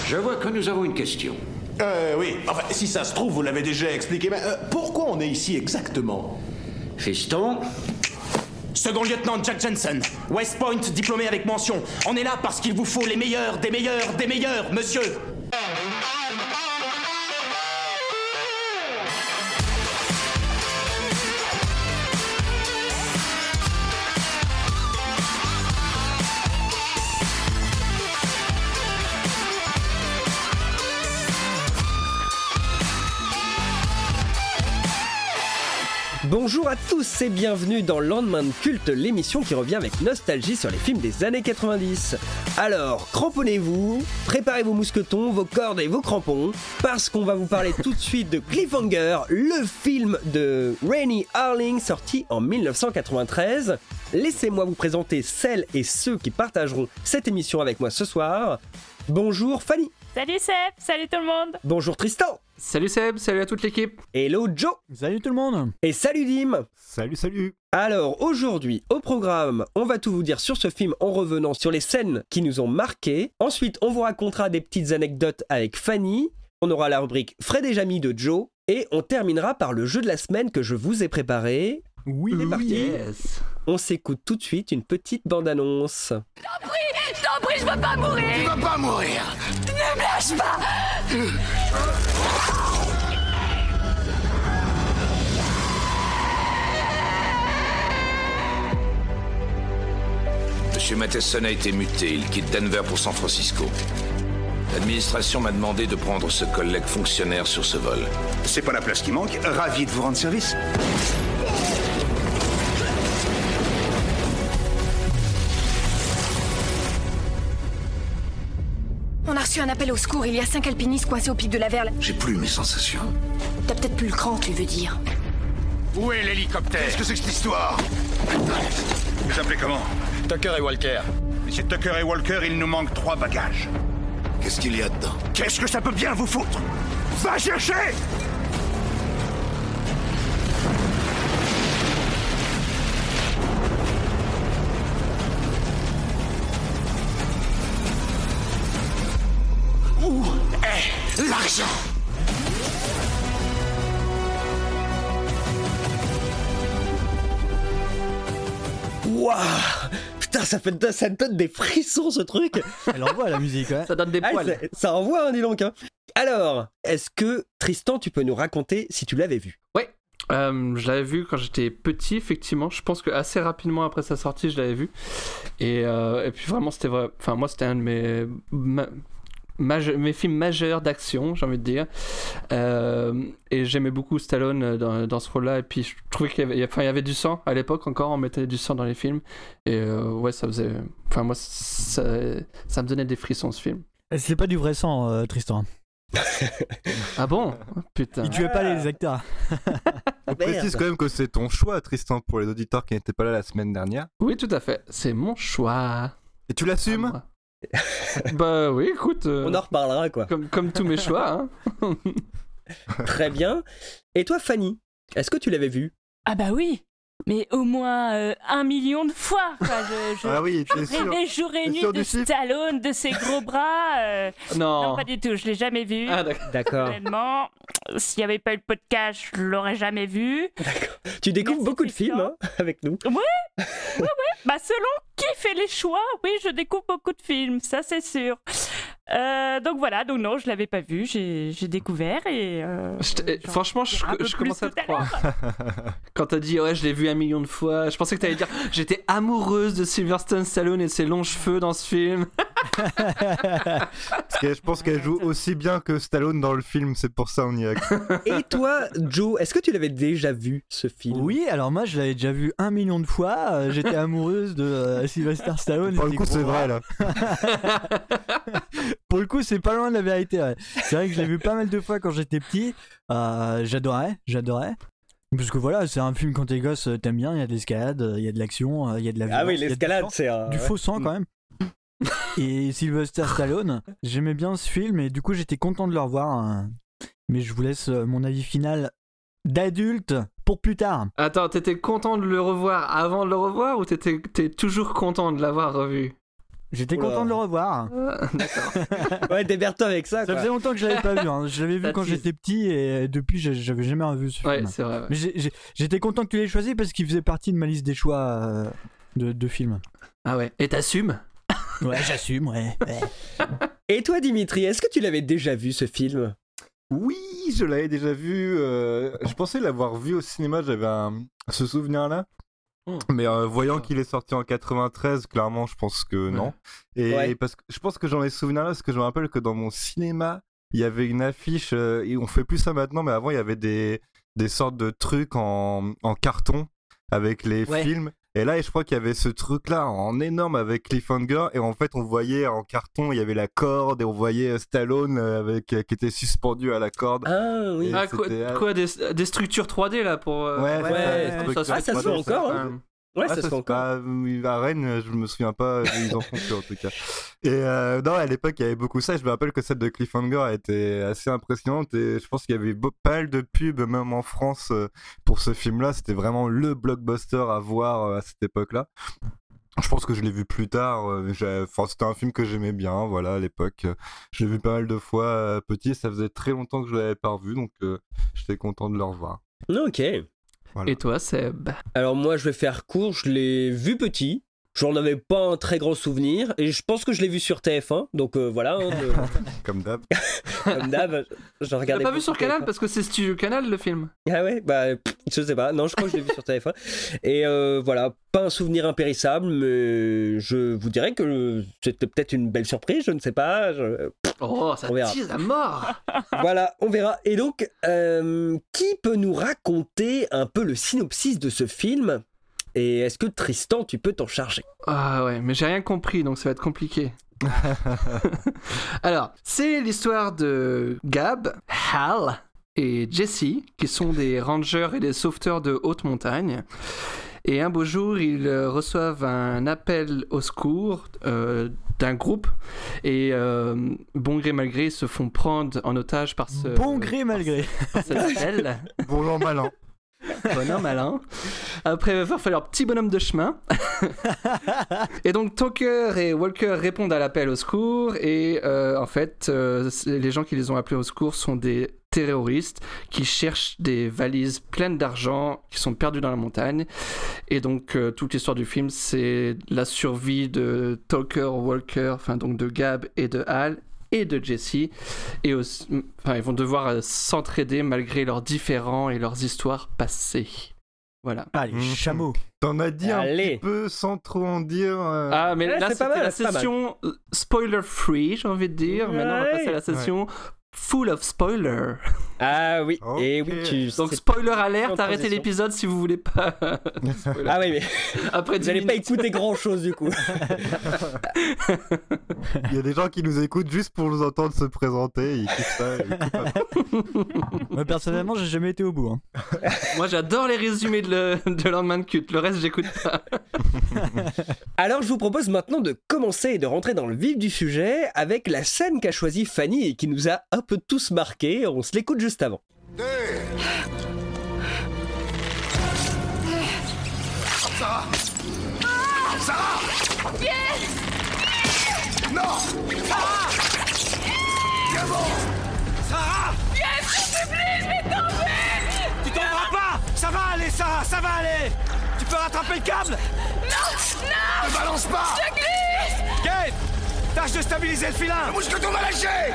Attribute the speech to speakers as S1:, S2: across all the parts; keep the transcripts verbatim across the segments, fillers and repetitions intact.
S1: Je vois que nous avons une question.
S2: Euh, oui. Enfin, si ça se trouve, vous l'avez déjà expliqué, mais euh, pourquoi on est ici exactement?
S1: Fiston?
S3: Second lieutenant Jack Jensen, West Point, diplômé avec mention. On est là parce qu'il vous faut les meilleurs, des meilleurs, des meilleurs, monsieur.
S4: Bonjour à tous et bienvenue dans Lendemain de Culte, l'émission qui revient avec nostalgie sur les films des années quatre-vingt-dix. Alors, cramponnez-vous, préparez vos mousquetons, vos cordes et vos crampons, parce qu'on va vous parler tout de suite de Cliffhanger, le film de Rennie Harlin sorti en dix-neuf cent quatre-vingt-treize. Laissez-moi vous présenter celles et ceux qui partageront cette émission avec moi ce soir. Bonjour Fanny.
S5: Salut Seb, salut tout le monde.
S4: Bonjour Tristan.
S6: Salut Seb, salut à toute l'équipe.
S4: Hello Joe.
S7: Salut tout le monde.
S4: Et salut Dim.
S7: Salut, salut.
S4: Alors aujourd'hui, au programme, on va tout vous dire sur ce film en revenant sur les scènes qui nous ont marqués. Ensuite, on vous racontera des petites anecdotes avec Fanny. On aura la rubrique Fred et Jamy de Joe. Et on terminera par le jeu de la semaine que je vous ai préparé.
S7: Oui,
S4: c'est parti.
S6: Yes.
S4: On s'écoute tout de suite une petite bande-annonce.
S5: Je t'en prie, je t'en prie, je veux pas mourir.
S1: Tu vas pas mourir!
S5: Ne me lâche pas.
S8: Monsieur Matheson a été muté, il quitte Denver pour San Francisco. L'administration m'a demandé de prendre ce collègue fonctionnaire sur ce vol.
S9: C'est pas la place qui manque, ravi de vous rendre service.
S10: On a reçu un appel au secours, il y a cinq alpinistes coincés au pic de la Verle.
S1: J'ai plus mes sensations.
S10: T'as peut-être plus le cran, tu veux dire.
S1: Où est l'hélicoptère?
S9: Qu'est-ce que c'est que cette histoire? Vous appelez comment?
S11: Tucker et Walker.
S9: Monsieur Tucker et Walker, il nous manque trois bagages.
S1: Qu'est-ce qu'il y a dedans?
S9: Qu'est-ce que ça peut bien vous foutre? Va chercher!
S1: Où est l'argent?
S4: Waouh! Putain, ça, fait, ça donne des frissons ce truc!
S7: Elle envoie la musique, ouais.
S6: Ça donne des
S4: Ah,
S6: poils.
S4: ça, ça envoie, hein, dis donc. Hein. Alors, est-ce que Tristan, tu peux nous raconter si tu l'avais vu?
S6: Ouais, euh, je l'avais vu quand j'étais petit, effectivement. Je pense que assez rapidement après sa sortie, je l'avais vu. Et, euh, et puis vraiment, c'était vrai. Enfin, moi, c'était un de mes, ma, maje... mes films majeurs d'action, j'ai envie de dire. Euh, et j'aimais beaucoup Stallone dans, dans ce rôle-là. Et puis, je trouvais qu'il y avait, enfin, il y avait du sang à l'époque encore. On mettait du sang dans les films. Et euh, ouais, ça faisait. Enfin, moi, ça, ça me donnait des frissons, ce film.
S7: C'est pas du vrai sang, euh, Tristan.
S6: Ah bon? Putain.
S7: Il tuait pas les acteurs.
S12: On précise quand même que c'est ton choix, Tristan, pour les auditeurs qui n'étaient pas là la semaine dernière.
S6: Oui, tout à fait. C'est mon choix.
S12: Et tu l'assumes?
S6: Bah oui, écoute. Euh,
S4: On en reparlera, quoi.
S6: Comme, comme tous mes choix. Hein.
S4: Très bien. Et toi, Fanny, est-ce que tu l'avais vu?
S5: Ah bah oui, mais au moins euh, un million de fois. Quoi. Je, je,
S12: Ah oui, t'es
S5: je
S12: sûr?
S5: rêvais jour et
S12: T'es
S5: nuit
S12: sûr
S5: de
S12: du chiffre?
S5: Stallone, de ses gros bras. euh,
S6: Non.
S5: Non, pas du tout, je l'ai jamais vu.
S6: Ah d'accord.
S4: D'accord.
S5: Honnêtement, s'il n'y avait pas eu le podcast, je l'aurais jamais vu.
S4: Tu découvres
S5: Merci,
S4: beaucoup de
S5: Tristan.
S4: films hein, avec nous.
S5: Ouais, ouais, ouais. Bah selon qui fait les choix, oui, je découvre beaucoup de films, ça c'est sûr. Euh, donc voilà, donc non, je l'avais pas vu, j'ai, j'ai découvert et. Euh,
S6: Je t-
S5: j'en
S6: franchement, je,
S5: dirai un peu
S6: je
S5: plus
S6: commence à
S5: tout
S6: te
S5: à l'heure.
S6: croire. Quand t'as dit ouais, je l'ai vu un million de fois, je pensais que t'allais dire j'étais amoureuse de Sylvester Stallone et ses longs cheveux dans ce film.
S12: Parce que je pense qu'elle joue aussi bien que Stallone dans le film, c'est pour ça on y a.
S4: Et toi, Joe, est-ce que tu l'avais déjà vu, ce film?
S7: Oui, alors moi je l'avais déjà vu un million de fois. euh, J'étais amoureuse de euh, Sylvester Stallone.
S12: Pour le
S7: ses
S12: coup,
S7: gros
S12: c'est
S7: bras.
S12: vrai là.
S7: Pour le coup, c'est pas loin de la vérité. Ouais. C'est vrai que je l'ai vu pas mal de fois quand j'étais petit. Euh, j'adorais, j'adorais. Parce que voilà, c'est un film quand t'es gosse, euh, t'aimes bien. Il y a de l'escalade, euh, il y a de l'action, euh, il y a de la violence.
S4: Ah oui,
S7: il y a du
S4: l'escalade,
S7: sang.
S4: c'est un...
S7: Du faux sang quand même. Et Sylvester Stallone, j'aimais bien ce film et du coup j'étais content de le revoir. hein. Mais je vous laisse euh, mon avis final d'adulte pour plus tard.
S6: Attends, t'étais content de le revoir avant de le revoir ou t'étais t'es toujours content de l'avoir revu?
S7: J'étais
S4: Oula.
S7: content de le revoir.
S6: Euh, D'accord.
S4: Ouais, démerde-toi avec ça.
S7: Ça
S4: quoi.
S7: faisait longtemps que je l'avais pas vu. Hein. Je l'avais vu
S6: Ça
S7: quand
S6: tease.
S7: j'étais petit et depuis j'ai- j'avais jamais revu ce
S6: Ouais,
S7: film.
S6: c'est vrai. Ouais.
S7: Mais j'ai- j'ai- j'étais content que tu l'aies choisi parce qu'il faisait partie de ma liste des choix euh, de, de films.
S6: Ah ouais. Et t'assumes?
S7: Ouais, j'assume, ouais. ouais.
S4: Et toi, Dimitri, est-ce que tu l'avais déjà vu ce film?
S12: Oui, je l'avais déjà vu. euh, Je pensais l'avoir vu au cinéma, j'avais un... ce souvenir-là. Mais euh, voyant qu'il est sorti en quatre-vingt-treize, clairement, je pense que non. Et
S4: Ouais.
S12: parce que je pense que j'en ai souvenir là, parce que je me rappelle que dans mon cinéma, il y avait une affiche. euh, et on fait plus ça maintenant, mais avant, il y avait des, des sortes de trucs en, en carton avec les
S7: Ouais.
S12: films. Et là, je crois qu'il y avait ce truc-là en énorme avec Cliffhanger. Et en fait, on voyait en carton, il y avait la corde et on voyait euh, Stallone euh, avec, euh, qui était suspendu à la corde.
S4: Ah oui.
S12: Et
S6: Ah, quoi,
S12: c'était-
S6: quoi des, des structures trois D là pour. euh,
S12: Ouais,
S4: ouais,
S12: ça,
S4: ouais.
S12: des trucs
S4: Ah, ça se fait encore, hein. Ouais,
S12: Ah,
S4: ça se fait
S12: c'est
S4: encore.
S12: pas- oui, à Rennes, je me souviens pas, ils en font plus en tout cas. Et euh, non, à l'époque, il y avait beaucoup ça. Je me rappelle que celle de Cliffhanger a été assez impressionnante et je pense qu'il y avait beau- pas mal de pubs, même en France, euh, pour ce film-là. C'était vraiment le blockbuster à voir euh, à cette époque-là. Je pense que je l'ai vu plus tard. euh, j'ai- Enfin, c'était un film que j'aimais bien, voilà, à l'époque. Je l'ai vu pas mal de fois euh, petit. Ça faisait très longtemps que je l'avais pas revu, donc euh, j'étais content de le revoir.
S4: Ok.
S12: Voilà.
S6: Et toi, Seb?
S4: Alors moi, je vais faire court. Je l'ai vu petit. J'en avais pas un très grand souvenir. Et je pense que je l'ai vu sur T F un. Donc euh, voilà. hein, de-
S12: Comme d'hab.
S4: Comme d'hab, je
S6: T'as
S4: regardais
S6: pas vu
S4: beaucoup
S6: sur Canal
S4: T F un.
S6: parce que c'est Studio Canal le film.
S4: Ah ouais, bah pff, je sais pas. Non, je crois que je l'ai vu sur T F un. Et euh, voilà, pas un souvenir impérissable, mais je vous dirais que c'était peut-être une belle surprise, je ne sais pas. je-
S6: Oh, ça
S4: On verra.
S6: tease à mort.
S4: Voilà, on verra. Et donc, euh, qui peut nous raconter un peu le synopsis de ce film? Et est-ce que Tristan, tu peux t'en charger?
S6: Ah ouais, mais j'ai rien compris, donc ça va être compliqué. Alors, c'est l'histoire de Gab, Hal et Jesse, qui sont des rangers et des sauveteurs de haute montagne. Et un beau jour, ils euh, reçoivent un appel au secours euh, d'un groupe. Et euh, bon gré mal gré, ils se font prendre en otage par ce...
S7: Bon gré mal gré.
S6: par cet appel.
S12: Bon an, mal an.
S6: Bon an, malin. Après, il va falloir faire leur petit bonhomme de chemin. Et donc, Tucker et Walker répondent à l'appel au secours. Et euh, en fait, euh, c'est- les gens qui les ont appelés au secours sont des terroristes qui cherchent des valises pleines d'argent qui sont perdues dans la montagne. Et donc, euh, toute l'histoire du film, c'est la survie de Tucker, Walker, enfin donc de Gab et de Hal et de Jesse. Et aussi, enfin, ils vont devoir euh, s'entraider malgré leurs différends et leurs histoires passées. Voilà.
S7: Ah, les
S12: Mhm.
S7: chameaux.
S12: T'en as dit
S4: Allez.
S12: un petit peu sans trop en dire. euh,
S6: Ah, mais
S4: Ouais,
S6: là,
S4: c'est
S6: c'était
S4: pas mal,
S6: la
S4: c'est pas mal.
S6: session euh, spoiler free, j'ai envie de dire. Maintenant, on va
S4: Ouais.
S6: passer à la session full of spoilers.
S4: Ah oui,
S12: Ok.
S4: et oui, tu...
S6: Donc,
S4: c'est-
S6: spoiler
S4: en
S6: alerte, arrêtez
S4: transition.
S6: l'épisode si vous voulez pas. Spoiler.
S4: Ah oui, mais
S6: Après
S4: vous
S6: dix
S4: n'allez pas
S6: minutes.
S4: écouter grand-chose du coup.
S12: Il y a des gens qui nous écoutent juste pour nous entendre se présenter. Ils kiffent ça. Ils kiffent pas.
S7: Moi, personnellement, j'ai jamais été au bout. Hein.
S6: Moi, j'adore les résumés de, le... de Lendemain de Culte. Le reste, j'écoute pas.
S4: Alors je vous propose maintenant de commencer et de rentrer dans le vif du sujet avec la scène qu'a choisie Fanny et qui nous a un peu tous marqués. On se l'écoute juste avant.
S1: Sarah Sarah Non Sarah Viens bon Sarah
S3: Tu tomberas pas! Ça va aller, Sarah, ça va aller! Tu peux rattraper le câble?
S1: Ne balance pas
S3: Gabe! Tâche de stabiliser le filin!
S1: Le mousqueton va lâcher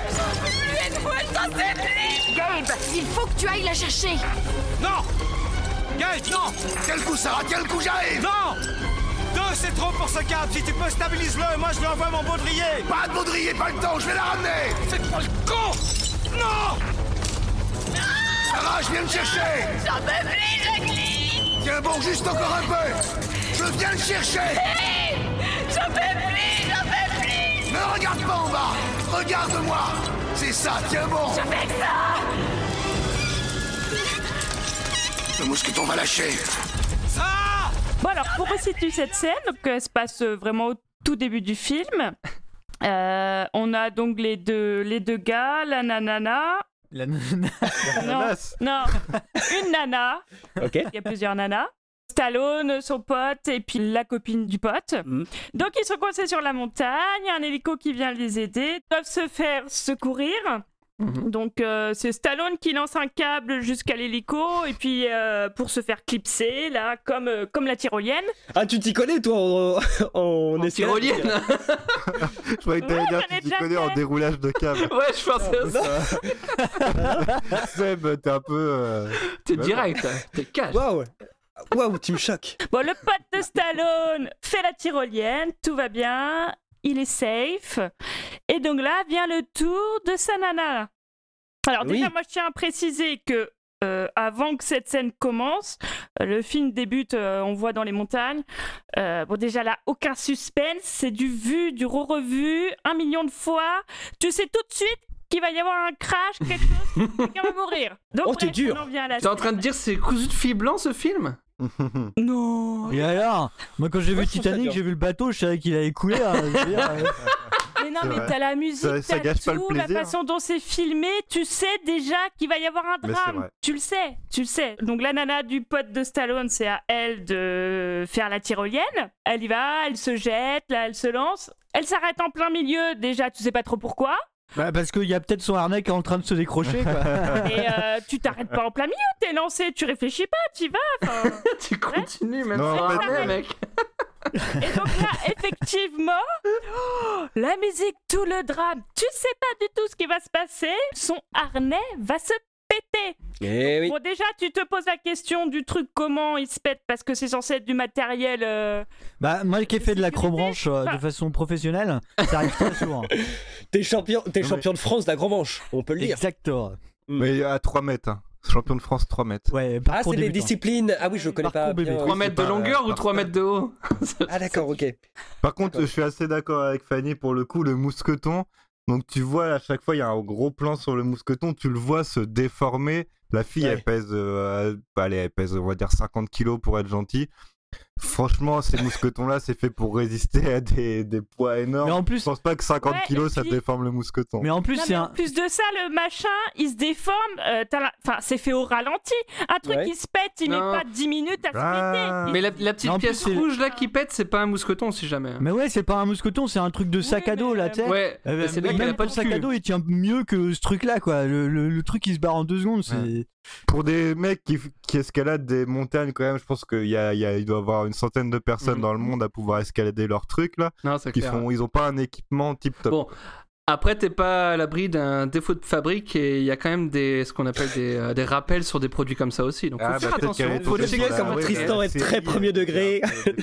S10: Gabe, il faut que tu ailles la chercher.
S3: Non! Gabe, non!
S1: Tiens le coup, Sarah, tiens le coup, j'arrive
S3: Non! Deux, c'est trop pour ce câble! Si tu peux, stabilise-le! Moi, je lui envoie mon baudrier!
S1: Pas de baudrier, pas le temps, je vais la ramener
S3: C'est pas le con! Non!
S1: Sarah, je viens te chercher
S10: J'en peux plus, Jacqueline.
S1: Tiens bon, juste encore un peu Je viens le chercher
S10: J'en peux plus, j'en peux plus.
S1: Ne regarde pas en bas Regarde-moi C'est ça, tiens bon
S10: Je fais que ça.
S1: Le mousqueton va lâcher
S3: Sarah!
S5: Bon alors, pour resituer cette scène, donc elle se passe euh, vraiment au tout début du film. Euh, on a donc les deux, les deux gars, la nanana.
S7: La nana.
S5: Non, non, une nana.
S4: Ok.
S5: Il y a plusieurs nanas. Stallone, son pote et puis la copine du pote. Mmh. Donc ils sont coincés sur la montagne, il y a un hélico qui vient les aider, ils doivent se faire secourir. Mmh. Donc euh, c'est Stallone qui lance un câble jusqu'à l'hélico et puis euh, pour se faire clipser là comme, euh, comme la tyrolienne.
S4: Ah tu t'y connais toi en, en, en
S6: tyrolienne.
S12: Je croyais que t'allais ouais, dire tu t'y connais fait. En déroulage de câble.
S6: Ouais je pensais à ça.
S12: Seb t'es un peu... Euh...
S6: T'es direct, t'es cash.
S4: Waouh. Waouh, tu me choques.
S5: Bon, le pote de Stallone fait la tyrolienne, tout va bien, il est safe. Et donc là vient le tour de sa nana. Alors déjà, oui. moi je tiens à préciser que euh, avant que cette scène commence, euh, le film débute, euh, on voit dans les montagnes. Euh, bon déjà là, aucun suspense, c'est du vu, du re-revu, un million de fois. Tu sais tout de suite qu'il va y avoir un crash, quelque chose, quelqu'un va mourir. Donc,
S4: oh, t'es dur.
S6: T'es en train de dire c'est cousu de fil blanc ce film?
S5: Non.
S7: Et alors, moi quand j'ai vu Titanic, j'ai vu le bateau, je savais qu'il allait couler. Hein, dire, euh...
S5: Mais non, mais t'as la musique, ça, ça t'as tout, la façon dont c'est filmé, tu sais déjà qu'il va y avoir un drame. Tu le sais, tu le sais. Donc la nana du pote de Stallone, c'est à elle de faire la tyrolienne. Elle y va, elle se jette, là elle se lance. Elle s'arrête en plein milieu, déjà tu sais pas trop pourquoi.
S7: Bah parce qu'il y a peut-être son harnais qui est en train de se décrocher quoi.
S5: Et euh, tu t'arrêtes pas en plein milieu, t'es lancé, tu réfléchis pas, t'y vas.
S6: Tu continues même
S12: non,
S6: sans
S12: harnais
S6: mec.
S5: Et donc là, effectivement, oh, la musique, tout le drame, tu sais pas du tout ce qui va se passer, son harnais va se péter.
S4: Eh oui.
S5: Bon déjà, tu te poses la question du truc comment il se pète parce que c'est censé être du matériel... Euh...
S7: Bah moi qui ai fait de l'acrobranche euh, de façon professionnelle, ça arrive très souvent.
S4: T'es champion, t'es non, champion mais... de France d'acrobranche, on peut le dire.
S7: Exactement.
S12: Mais à trois mètres, hein. Champion de France trois mètres.
S7: Ouais,
S4: ah c'est des disciplines, ah oui je connais pas bien.
S6: trois mètres de longueur ou trois mètres de haut?
S4: Ah d'accord, ok.
S12: Par contre je suis assez d'accord avec Fanny pour le coup, le mousqueton. Donc tu vois à chaque fois il y a un gros plan sur le mousqueton, tu le vois se déformer. La fille ouais. elle pèse, euh, allez, elle pèse on va dire cinquante kilos pour être gentille. Franchement, ces mousquetons-là, c'est fait pour résister à des, des poids énormes.
S7: Mais en plus,
S12: je pense pas que cinquante kilos,
S5: puis...
S12: ça déforme le mousqueton.
S7: Mais en plus,
S5: non,
S7: c'est
S5: mais
S7: un...
S5: en plus de ça, le machin, il se déforme. Euh, la... Enfin, c'est fait au ralenti. Un truc ouais. qui se pète, il non. met pas dix minutes à se ah. péter.
S6: Mais la, la petite non, pièce plus, rouge là qui pète, c'est pas un mousqueton si jamais.
S7: Mais ouais, c'est pas un mousqueton, c'est un truc de sac oui, à dos là, tu sais.
S6: Ouais.
S7: Euh, c'est même même pas le sac à dos, il tient mieux que ce truc-là, quoi. Le, le, le truc, il se barre en deux secondes, c'est. Ouais.
S12: Pour des mecs qui, qui escaladent des montagnes, quand même, je pense qu'il y a, il y a, il doit y avoir une centaine de personnes mmh. dans le monde à pouvoir escalader leur truc là.
S6: Non, c'est
S12: qui
S6: clair.
S12: Font, ils ont pas un équipement type top.
S6: Bon, après t'es pas à l'abri d'un défaut de fabrique et il y a quand même des, ce qu'on appelle des, euh, des rappels sur des produits comme ça aussi. Donc faut ah, faire bah, attention.
S4: Faut le dire comme Tristan est très premier degré.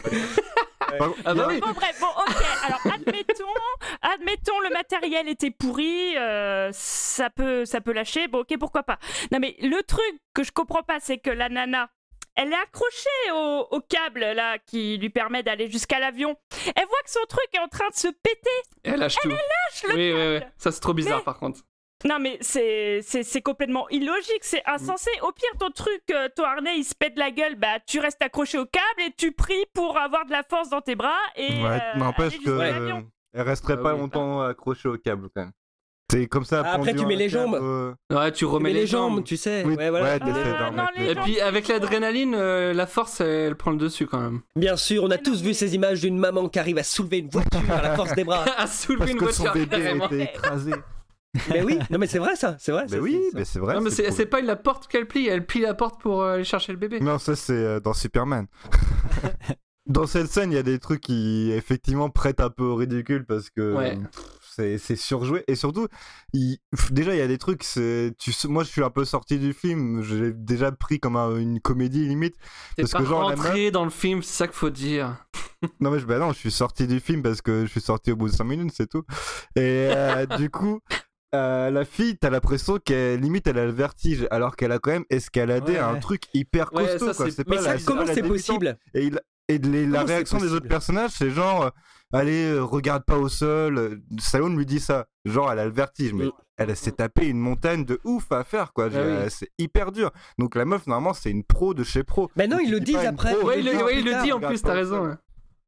S6: Ah bah oui.
S5: Bon bref, bon ok, alors admettons, admettons le matériel était pourri, euh, ça peut, ça peut lâcher, bon ok pourquoi pas. Non mais le truc que je comprends pas c'est que la nana, elle est accrochée au, au câble là qui lui permet d'aller jusqu'à l'avion. Elle voit que son truc est en train de se péter.
S6: Elle lâche
S5: elle
S6: tout.
S5: Elle lâche le
S6: oui,
S5: câble.
S6: Oui, oui, ça c'est trop bizarre
S5: mais...
S6: par contre.
S5: Non mais c'est, c'est, c'est complètement illogique, c'est insensé. Au pire, ton truc, euh, ton harnais, il se pète la gueule, bah tu restes accroché au câble et tu pries pour avoir de la force dans tes bras et
S12: ouais,
S5: euh,
S12: n'empêche que euh, elle resterait ah, pas oui, longtemps pas. accrochée au câble quand même. C'est comme ça.
S4: Ah, après tu mets les jambes.
S12: Euh...
S6: Ouais, tu remets
S4: tu mets
S6: les,
S4: les jambes,
S6: jambes,
S4: tu sais.
S12: Oui,
S4: ouais, voilà.
S12: ouais,
S5: ah, non,
S6: et puis avec l'adrénaline, euh, la force, elle prend le dessus quand même.
S4: Bien sûr, on a tous vu ces images d'une maman qui arrive à soulever une voiture à la force des bras.
S6: à soulever
S12: Parce
S6: une
S12: que
S6: voiture.
S12: Son bébé a été écrasé.
S4: Mais oui, non mais c'est vrai ça, c'est vrai.
S12: Mais oui, mais c'est vrai.
S6: Non mais c'est,
S12: c'est,
S6: c'est pas la porte qu'elle plie, elle plie la porte pour euh, aller chercher le bébé.
S12: Non, ça c'est euh, dans Superman. Dans cette scène, il y a des trucs qui effectivement prêtent un peu au ridicule parce que
S6: ouais.
S12: pff, c'est, c'est surjoué et surtout, il, pff, déjà il y a des trucs. C'est, tu, moi, je suis un peu sorti du film. J'ai déjà pris comme un, une comédie limite.
S6: T'es
S12: parce
S6: pas
S12: que genre
S6: rentré
S12: la meuf...
S6: dans le film, c'est ça qu'il faut dire.
S12: Non mais je, bah non, je suis sorti du film parce que je suis sorti au bout de cinq minutes, c'est tout. Et euh, du coup. Euh, la fille, t'as l'impression qu'elle limite elle a le vertige alors qu'elle a quand même escaladé ouais, un ouais. truc hyper costaud.
S6: Ouais, ça,
S12: quoi.
S6: C'est...
S12: C'est
S4: mais
S12: pas
S4: ça,
S12: la,
S4: comment c'est,
S12: c'est
S4: possible?
S12: Et, il, et les, la réaction des autres personnages, c'est genre, euh, allez, euh, regarde pas au sol. Stallone lui dit ça, genre elle a le vertige, mais mm. elle s'est tapé une montagne de ouf à faire, quoi. Ah, oui. C'est hyper dur. Donc la meuf, normalement, c'est une pro de chez pro.
S4: Mais non, ils le disent après.
S6: Ouais, il le, ouais, il le dit en plus, t'as raison.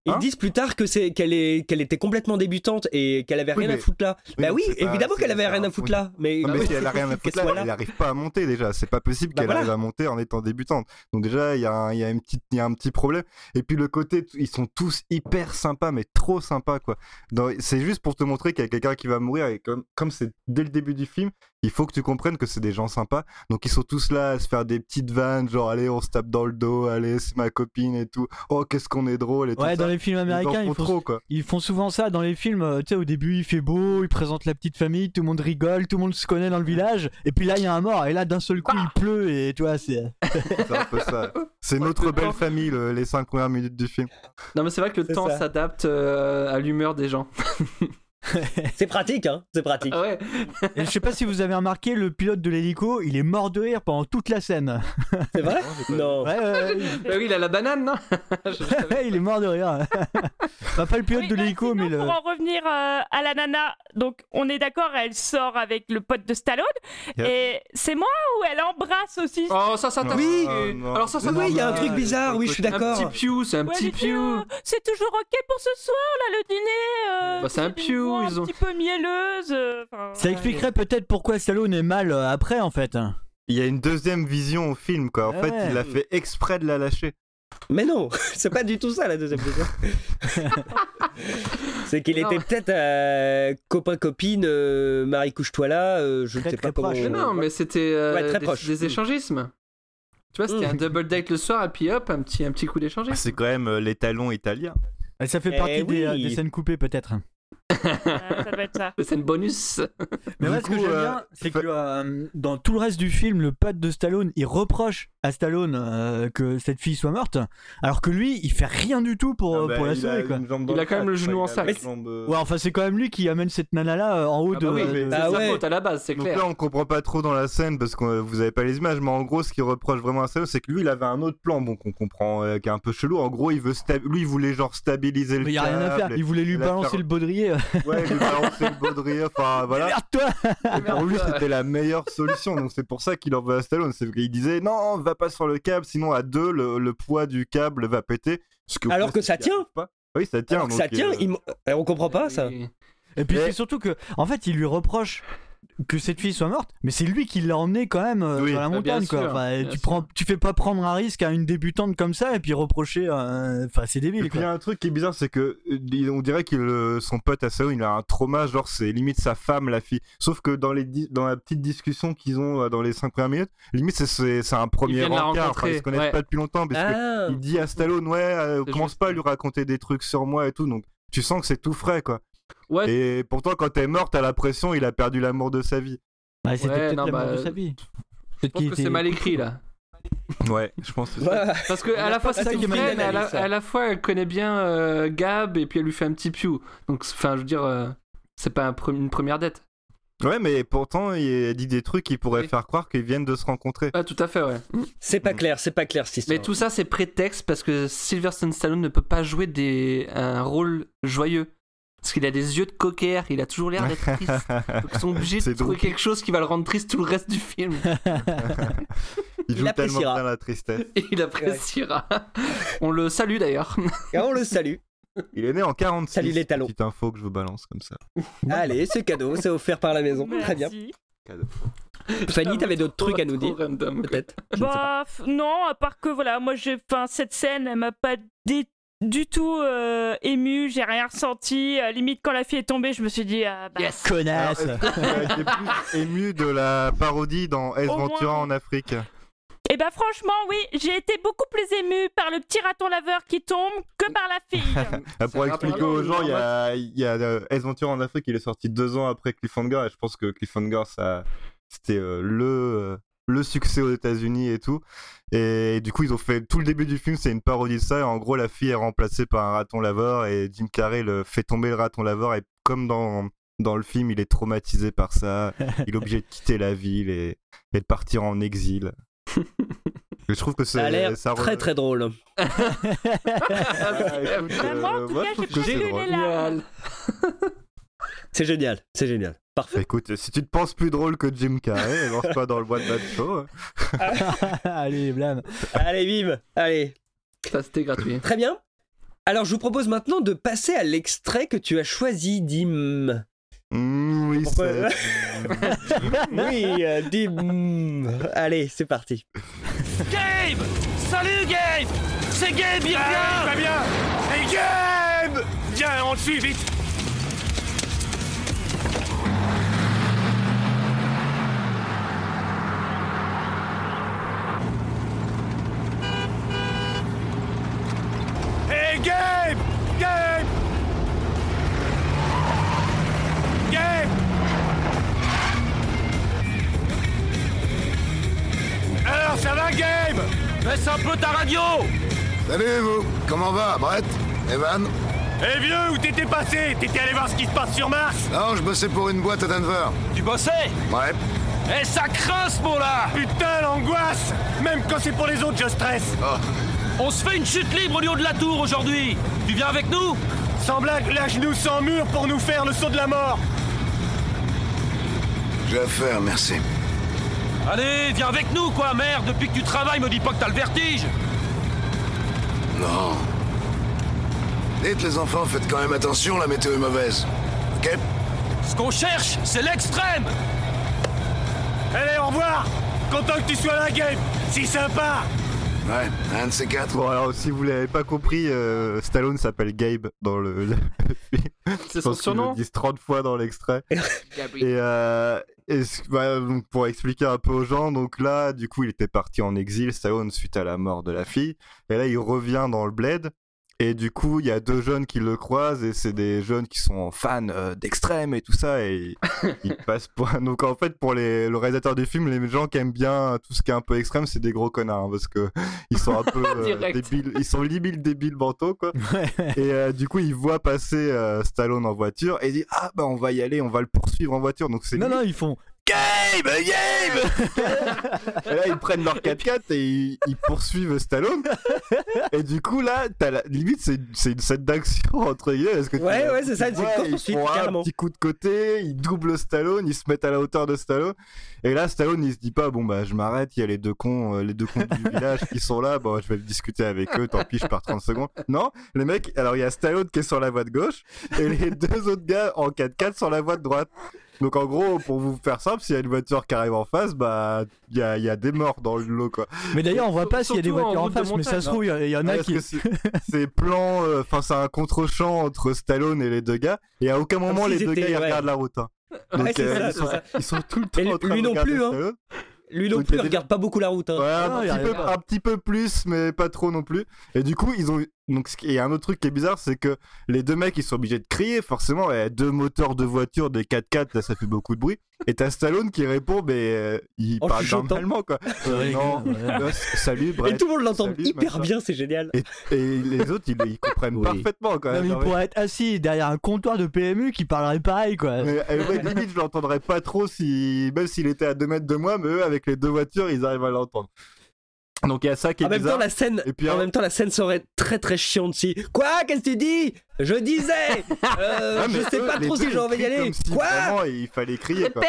S4: Ils
S12: Hein
S4: disent plus tard que c'est qu'elle est qu'elle était complètement débutante et qu'elle avait
S12: Oui,
S4: rien
S12: mais-
S4: à foutre là.
S12: oui,
S4: bah
S12: mais
S4: oui,
S12: c'est pas-
S4: évidemment
S12: c'est-
S4: qu'elle avait
S12: c'est
S4: rien
S12: un-
S4: à foutre
S12: oui.
S4: là. Mais
S12: Non, mais
S4: oui,
S12: si elle a rien à
S4: qu'elle
S12: foutre
S4: soit
S12: là, elle n'arrive pas à monter déjà. C'est pas possible
S4: Bah
S12: qu'elle
S4: voilà.
S12: arrive à monter en étant débutante. Donc déjà, il y, a un- il y, a une petite- il y a un petit problème. Et puis le côté, ils sont tous hyper sympas, mais trop sympas quoi. Dans- C'est juste pour te montrer qu'il y a quelqu'un qui va mourir. Et comme comme c'est dès le début du film, il faut que tu comprennes que c'est des gens sympas. Donc ils sont tous là à se faire des petites vannes, genre allez, on se tape dans le dos, allez, c'est ma copine et tout. Oh, qu'est-ce qu'on est drôle et tout
S7: Ouais,
S12: ça.
S7: dans les films
S12: Ils en
S7: américains,
S12: font
S7: ils font,
S12: trop quoi.
S7: ils font souvent ça. Dans les films, euh, tu sais, au début, il fait beau, ils présentent la petite famille, tout le monde rigole, tout le monde se connaît dans le village. Et puis là, il y a un mort. Et là, d'un seul coup, il pleut. Et tu vois, c'est.
S12: C'est un peu ça. C'est notre belle famille, le- les cinq premières minutes du film.
S6: Non, mais c'est vrai que le
S4: C'est
S6: temps
S4: ça.
S6: s'adapte euh, à l'humeur des gens.
S4: c'est pratique, hein. C'est pratique.
S6: Ah ouais.
S7: Et je sais pas si vous avez remarqué, le pilote de l'hélico, il est mort de rire pendant toute la scène.
S4: C'est vrai Non.
S7: Ouais, ouais, ouais.
S6: Bah oui, il a la banane, non
S7: Ouais, il est mort de rire. Enfin, pas le pilote
S5: Oui,
S7: de
S5: bah,
S7: l'hélico,
S5: sinon,
S7: mais le.
S5: Pour en revenir euh, à la nana, donc on est d'accord, elle sort avec le pote de Stallone.
S12: Yep.
S5: Et c'est moi ou elle embrasse aussi
S6: Oh, ça, ça t'a
S4: Oui.
S6: choqué.
S12: Non.
S6: Alors ça, ça
S4: Oui,
S6: t'a
S4: oui, il y a un
S6: choqué.
S4: truc bizarre. Oui, je suis
S6: Un
S4: d'accord.
S6: petit piou, c'est un
S5: Ouais,
S6: petit
S5: elle dit,
S6: piou.
S5: euh, c'est toujours ok pour ce soir, là, le dîner. euh,
S6: Bah, c'est un
S5: une
S6: piou,
S5: voix
S6: ils ont-
S5: Un petit peu mielleuse. euh, enfin,
S7: Ça expliquerait peut-être pourquoi Stallone est mal euh, après, en fait.
S12: Il y a une deuxième vision au film, quoi. En
S7: Ah
S12: fait,
S7: ouais.
S12: il a fait exprès de la lâcher.
S4: Mais non, c'est pas du tout ça la deuxième vision. C'est qu'il
S6: Non.
S4: était peut-être euh, copain-copine, euh, Marie couche-toi là, euh, je ne
S7: Très,
S4: sais
S7: très
S4: pas comment.
S7: proche.
S6: Mais non, mais c'était euh,
S4: Ouais, très
S6: des,
S4: proche.
S6: des échangismes. Tu vois, c'était
S4: Mm.
S6: un double date le soir et puis hop, un petit, un petit coup d'échangisme.
S12: C'est quand même euh, l'étalon italien.
S7: Et ça fait
S4: Eh
S7: partie des,
S4: oui.
S7: euh, des scènes coupées, peut-être.
S5: euh, ça doit être ça.
S6: C'est une bonus.
S7: Mais
S12: Du
S7: moi, ce que
S12: coup,
S7: j'aime
S12: euh,
S7: bien, c'est
S12: fa-
S7: que euh, dans tout le reste du film, le pote de Stallone, il reproche à Stallone euh, que cette fille soit morte, alors que lui, il fait rien du tout pour,
S12: Ah bah,
S7: pour la
S12: il a
S7: sauver, quoi.
S12: une jambe dans
S6: Il a quand même le
S12: sac,
S6: genou
S12: quoi,
S6: en
S12: il a
S6: sac.
S12: la jambe, euh,
S7: Ouais, enfin, c'est quand même lui qui amène cette nana-là euh, en haut
S6: Ah
S7: de.
S6: bah oui,
S7: de-
S6: c'est
S4: Ah
S6: sa
S4: ouais.
S6: faute à la base, c'est
S12: Donc
S6: clair.
S12: là, on comprend pas trop dans la scène parce que euh, vous avez pas les images, mais en gros, ce qu'il reproche vraiment à Stallone, c'est que lui, il avait un autre plan, bon, qu'on comprend, euh, qui est un peu chelou. En gros, il veut sta- lui, il voulait genre stabiliser le
S7: Mais il y a rien à faire.
S12: câble,
S7: Il voulait lui
S12: et la
S7: balancer
S12: faire-
S7: le baudrier.
S12: Ouais, lui balancer le baudrier, enfin voilà.
S7: Merde-toi.
S12: Et pour lui, c'était la meilleure solution. Donc c'est pour ça qu'il en veut à Stallone. C'est qu'il disait non, va pas sur le câble, sinon à deux, le, le poids du câble va péter. Ce que
S4: Alors
S12: au
S4: que
S12: fait,
S4: ça
S12: il y
S4: tient.
S12: arrive pas. Oui, ça tient.
S4: Alors que
S12: donc,
S4: ça tient,
S12: euh,
S4: il m- euh, on comprend pas ça.
S6: Et-
S7: Et puis
S12: Et-
S7: c'est surtout que, en fait, il lui reproche que cette fille soit morte, mais c'est lui qui l'a emmenée quand même euh,
S12: Oui.
S7: dans la
S6: Bah, bien
S7: montagne, quoi.
S6: sûr,
S7: Enfin,
S6: bien
S7: tu
S6: sûr.
S7: prends, tu fais pas prendre un risque à une débutante comme ça et puis reprocher. euh, Enfin, c'est
S12: Et
S7: débile,
S12: puis il y
S7: quoi.
S12: a un truc qui est bizarre, c'est que euh, il- on dirait que le- son pote à Stallone, il a un trauma, genre c'est limite sa femme, la fille. Sauf que dans, les di- dans la petite discussion qu'ils ont euh, dans les cinq premières minutes, limite c'est- c'est c'est un premier
S6: viennent la
S12: encart. Enfin,
S6: rencontrer,
S12: ils se connaissent
S6: ouais.
S12: pas depuis longtemps parce que
S4: Ah,
S12: il dit à Stallone, ouais, euh,
S6: C'est
S12: commence
S6: juste.
S12: pas à lui raconter des trucs sur moi et tout. Donc tu sens que c'est tout frais, quoi.
S6: Ouais,
S12: Et pourtant, quand t'es mort, t'as l'impression il a perdu l'amour de sa vie.
S7: Ouais, c'était
S6: Ouais,
S7: peut-être
S6: non,
S7: la mort
S6: bah,
S7: de sa vie.
S6: je
S7: Peut-être
S6: pense
S7: qu'il
S6: que c'est
S7: était-
S6: mal écrit là.
S12: Ouais, je pense que c'est ça.
S4: voilà.
S6: Parce que à la fois c'est
S4: ça qui
S6: tout
S4: m'a
S6: frais,
S4: mis
S6: mais à la,
S4: l'analyse, ça.
S6: à la fois elle connaît bien euh, Gab et puis elle lui fait un petit piou. Donc enfin je veux dire, euh, c'est pas un pre- une première dette.
S12: Ouais, mais pourtant, il dit des trucs qui pourraient
S6: Oui.
S12: faire croire qu'ils viennent de se rencontrer.
S6: Ah tout à fait ouais.
S4: C'est pas clair, c'est pas clair cette histoire.
S6: Mais tout ça c'est prétexte parce que Sylvester Stallone ne peut pas jouer des... un rôle joyeux. Parce qu'il a des yeux de cocker, il a toujours l'air d'être triste. Donc ils sont obligés de
S12: C'est
S6: trouver
S12: drôle.
S6: quelque chose qui va le rendre triste tout le reste du film.
S12: Il
S4: Il
S12: joue tellement
S4: appréciera.
S12: bien la tristesse.
S6: Et il appréciera. On le salue d'ailleurs.
S4: Et on le salue.
S12: Il est né en quarante-six.
S4: Salut les talons.
S12: Petite info que je vous balance comme ça.
S4: Allez, c'est cadeau, c'est offert par la maison. Très bien.
S5: Merci.
S12: Cadeau.
S4: Fanny, t'avais d'autres trucs à nous
S6: Trop
S4: dire
S6: random, quoi.
S4: Peut-être. Je ne sais pas.
S5: Bah, f- non, à part que voilà, moi j'ai. Enfin, cette scène, elle m'a pas dé- du tout euh, ému, j'ai rien ressenti. Euh, limite, quand la fille est tombée, je me suis dit. Ah, bah,
S6: Yes.
S7: Connasse.
S12: Alors, est-ce que tu as été plus ému de la parodie dans Ace
S5: Au moins,
S12: Ventura
S5: oui.
S12: en Afrique.
S5: Et bah, franchement, oui, j'ai été beaucoup plus émue par le petit raton laveur qui tombe que par la fille.
S12: Ah, pour
S6: C'est un
S12: expliquer
S6: rapport
S12: aux gens, il y
S6: normal.
S12: a, il y a euh, Ace Ventura en Afrique, il est sorti deux ans après Cliffhanger, et je pense que Cliffhanger, ça, c'était euh, le, euh, le succès aux États-Unis et tout. Et du coup, ils ont fait tout le début du film, c'est une parodie de ça. Et en gros, la fille est remplacée par un raton laveur, et Jim Carrey le fait tomber le raton laveur, et comme dans dans le film, il est traumatisé par ça. Il est obligé de quitter la ville et, et de partir en exil. Et je trouve que c'est
S4: Ça a l'air
S12: ça re-
S4: très très drôle.
S12: Ah, écoute,
S5: Bah, moi, en
S12: euh,
S5: tout
S12: moi,
S5: cas,
S12: je trouve
S5: j'ai
S12: que c'est
S5: pas eu
S12: drôle.
S5: les larmes.
S4: C'est génial, c'est génial. Parfait.
S12: Écoute, si tu te penses plus drôle que Jim Carrey, lance-toi dans le One Man Show.
S7: Allez, blâme.
S4: Allez, vive. Allez.
S6: Ça c'était gratuit.
S4: Très bien. Alors, je vous propose maintenant de passer à l'extrait que tu as choisi, Dim.
S12: Mmh, oui,
S4: Pourquoi... oui, euh, Dim. Allez, c'est parti.
S3: Gabe! Salut Gabe! C'est Gabe, il revient!
S1: Va bien! Hey Gabe!
S3: Viens, on le suit vite!
S1: Hey Gabe! Gabe! Gabe! Alors, ça va Gabe?
S3: Baisse un peu ta radio!
S1: Salut vous! Comment va, Brett? Evan?
S3: Eh vieux, où t'étais passé? T'étais allé voir ce qui se passe sur Mars?
S1: Non, je bossais pour une boîte à Denver.
S3: Tu bossais?
S1: Ouais.
S3: Eh, ça craint ce mot-là!
S1: Putain, l'angoisse! Même quand c'est pour les autres, je stresse. Oh.
S3: On se fait une chute libre au lieu de la tour aujourd'hui! Tu viens avec nous?
S1: Sans blague, là, genoux sans mur pour nous faire le saut de la mort. J'ai à faire, merci.
S3: Allez, viens avec nous, quoi, merde! Depuis que tu travailles, me dis pas que t'as le vertige!
S1: Non. Dites les enfants, faites quand même attention, la météo est mauvaise. Ok?
S3: Ce qu'on cherche, c'est l'extrême!
S1: Allez, au revoir! Content que tu sois là, Gabe! Si sympa! Ouais, un de ces quatre.
S12: Bon, alors, si vous l'avez pas compris, euh, Stallone s'appelle Gabe dans le, le film.
S6: C'est son surnom.
S12: Ils le disent trente fois dans l'extrait. et euh, et bah, donc, pour expliquer un peu aux gens, donc là, du coup, il était parti en exil, Stallone, suite à la mort de la fille. Et là, il revient dans le bled. Et du coup, il y a deux jeunes qui le croisent et c'est des jeunes qui sont fans euh, d'extrême et tout ça. Et ils passent pour. Donc en fait, pour les, le réalisateur du film, les gens qui aiment bien tout ce qui est un peu extrême, c'est des gros connards hein, parce que ils sont un peu euh, débiles. Ils sont limite débiles mentaux quoi. Et euh, du coup, ils voient passer euh, Stallone en voiture et ils disent ah bah on va y aller, on va le poursuivre en voiture. Donc c'est
S7: non
S12: limite...
S7: non, ils font.
S12: Gabe, Gabe. Et là ils prennent leur quatre-quatre et ils, ils poursuivent Stallone. Et du coup là, t'as la... limite c'est, c'est une scène d'action entre guillemets parce que
S4: ouais ouais c'est ça, c'est
S12: ouais, ils font un petit coup de côté, ils doublent Stallone, ils se mettent à la hauteur de Stallone. Et là Stallone il se dit pas bon bah je m'arrête, il y a les deux cons, euh, les deux cons du village qui sont là, bon je vais discuter avec eux, tant pis je pars trente secondes. Non, les mecs, alors il y a Stallone qui est sur la voie de gauche et les deux autres gars en quatre-quatre sur la voie de droite. Donc en gros, pour vous faire simple, s'il y a une voiture qui arrive en face, bah il y a, y a des morts dans le lot quoi.
S7: Mais d'ailleurs, on voit pas s'il y a des voitures en, en face, mais ça se trouve, il y, y en a
S12: ouais,
S7: qui.
S12: C'est, c'est plan, enfin euh, c'est un contre-champ entre Stallone et les deux gars, et à aucun moment les deux gars ils ouais. regardent la route. Hein. Donc
S4: ouais,
S12: euh,
S4: ça,
S12: ils, sont,
S4: ça.
S12: ils sont tout le temps
S4: et
S12: en train
S4: lui
S12: de
S4: non plus, hein.
S12: Stallone.
S4: Lui non
S12: donc,
S4: plus, il
S12: des...
S4: regarde pas beaucoup la route. Hein.
S12: Ouais, un, ah, petit peu, un petit peu plus, mais pas trop non plus. Et du coup, ils ont. Donc, il y a un autre truc qui est bizarre, c'est que les deux mecs, ils sont obligés de crier, forcément. Il y a deux moteurs de voiture, des quatre-quatre, là, ça fait beaucoup de bruit. Et t'as Stallone qui répond, mais euh, il
S4: en
S12: parle normalement, quoi. Euh, non, ouais. Salut, Brett.
S4: Et tout le monde l'entend
S12: salut,
S4: hyper
S12: machin.
S4: bien, c'est génial.
S12: Et, et les autres, ils, ils comprennent oui. parfaitement, quoi.
S7: Non, mais il pourrait être assis derrière un comptoir de P M U qui parlerait pareil, quoi.
S12: Mais, ouais, limite, je l'entendrais pas trop, si... même s'il était à deux mètres de moi, mais eux, avec les deux voitures, ils arrivent à l'entendre. Donc il y a ça qui est
S4: en même
S12: bizarre.
S4: temps la scène et puis, en hein... même temps la scène serait très très chiante si quoi qu'est-ce que tu dis je disais euh, ah, je sais eux, pas trop si j'ai envie d'y aller
S12: si
S4: quoi
S12: vraiment il fallait crier quoi.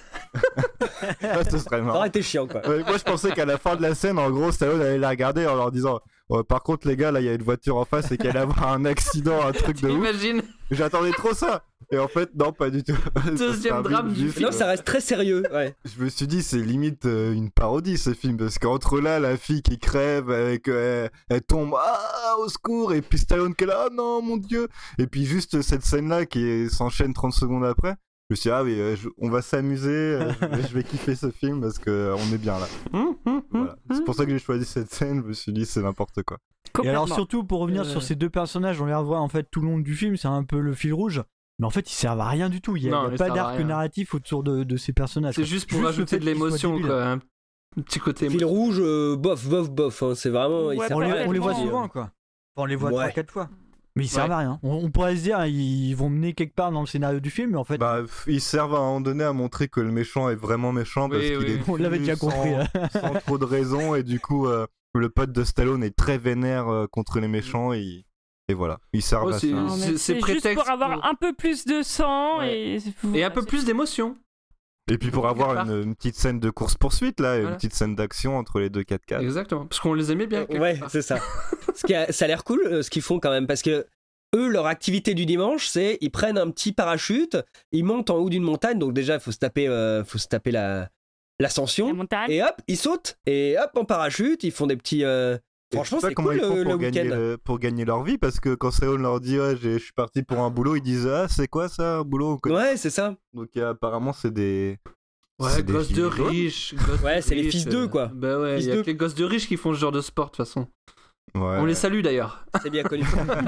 S5: Répète.
S12: Ouais, ce serait marrant.
S4: Ça aurait été chiant quoi.
S12: Ouais, moi je pensais qu'à la fin de la scène en gros Stallone allait la regarder en leur disant oh, par contre les gars là il y a une voiture en face et qu'elle allait avoir un accident un truc de ouf.
S6: Imagine.
S12: J'attendais trop ça. Et en fait, non, pas du tout.
S6: Deuxième drame du film.
S4: Non, ça reste très sérieux. Ouais.
S12: Je me suis dit, c'est limite euh, une parodie ce film. Parce qu'entre là, la fille qui crève, avec, euh, elle tombe, ah, au secours. Et puis Stallone qui est là, ah non, mon dieu. Et puis juste cette scène-là qui est, s'enchaîne trente secondes après. Je me suis dit, ah oui, euh, je, on va s'amuser. Euh, je, vais, je vais kiffer ce film parce qu'on euh, est bien là. Voilà. C'est pour ça que j'ai choisi cette scène. Je me suis dit, c'est n'importe quoi.
S7: Et alors, surtout, pour revenir euh... sur ces deux personnages, on les revoit en fait tout le long du film. C'est un peu le fil rouge. Mais en fait, ils servent à rien du tout. Il n'y a, a pas d'arc narratif autour de, de ces personnages.
S6: C'est quoi. Juste pour juste rajouter de l'émotion, quoi. Un petit côté.
S4: Fil rouge, euh, bof, bof, bof. Hein. C'est vraiment.
S7: Ouais, on, les, on les voit souvent, quoi. Enfin, on les voit trois, quatre fois. Mais ils servent ouais. à rien. On, on pourrait se dire, ils vont mener quelque part dans le scénario du film, mais en fait.
S12: Bah, ils servent à un moment donné à montrer que le méchant est vraiment méchant parce oui, qu'il oui. est.
S7: On l'avait déjà compris.
S12: Sans, sans trop de raison, et du coup, euh, le pote de Stallone est très vénère euh, contre les méchants et. Et voilà, ils servent oh, à
S5: c'est,
S12: ça.
S5: C'est, c'est, c'est juste pour avoir pour... un peu plus de sang ouais. et...
S6: Et un peu plus d'émotion.
S12: Et puis pour avoir une, une petite scène de course-poursuite, là, voilà. Une petite scène d'action entre les deux quatre-quatre.
S6: Exactement, parce qu'on les aimait bien.
S4: Ouais, part. C'est ça. Ce qui a, ça a l'air cool, euh, ce qu'ils font quand même, parce que eux, leur activité du dimanche, c'est ils prennent un petit parachute, ils montent en haut d'une montagne, donc déjà, il faut se taper, euh, faut se taper la, l'ascension,
S5: la
S4: et hop, ils sautent, et hop, en parachute, ils font des petits... Euh... Franchement, c'est cool le, le week-end.
S12: Le, pour gagner leur vie, parce que quand Stallone leur dit ouais, je suis parti pour un boulot, ils disent ah, c'est quoi ça, un boulot?
S4: Ouais, c'est ça.
S12: Donc euh, apparemment, c'est des.
S6: Ouais,
S12: c'est
S6: gosses
S12: des
S6: de riches.
S4: Ouais, c'est les fils d'eux, quoi.
S6: Bah ouais, il y a que les gosses de riches qui font ce genre de sport, de toute façon. Ouais. On les salue d'ailleurs.
S4: C'est bien connu.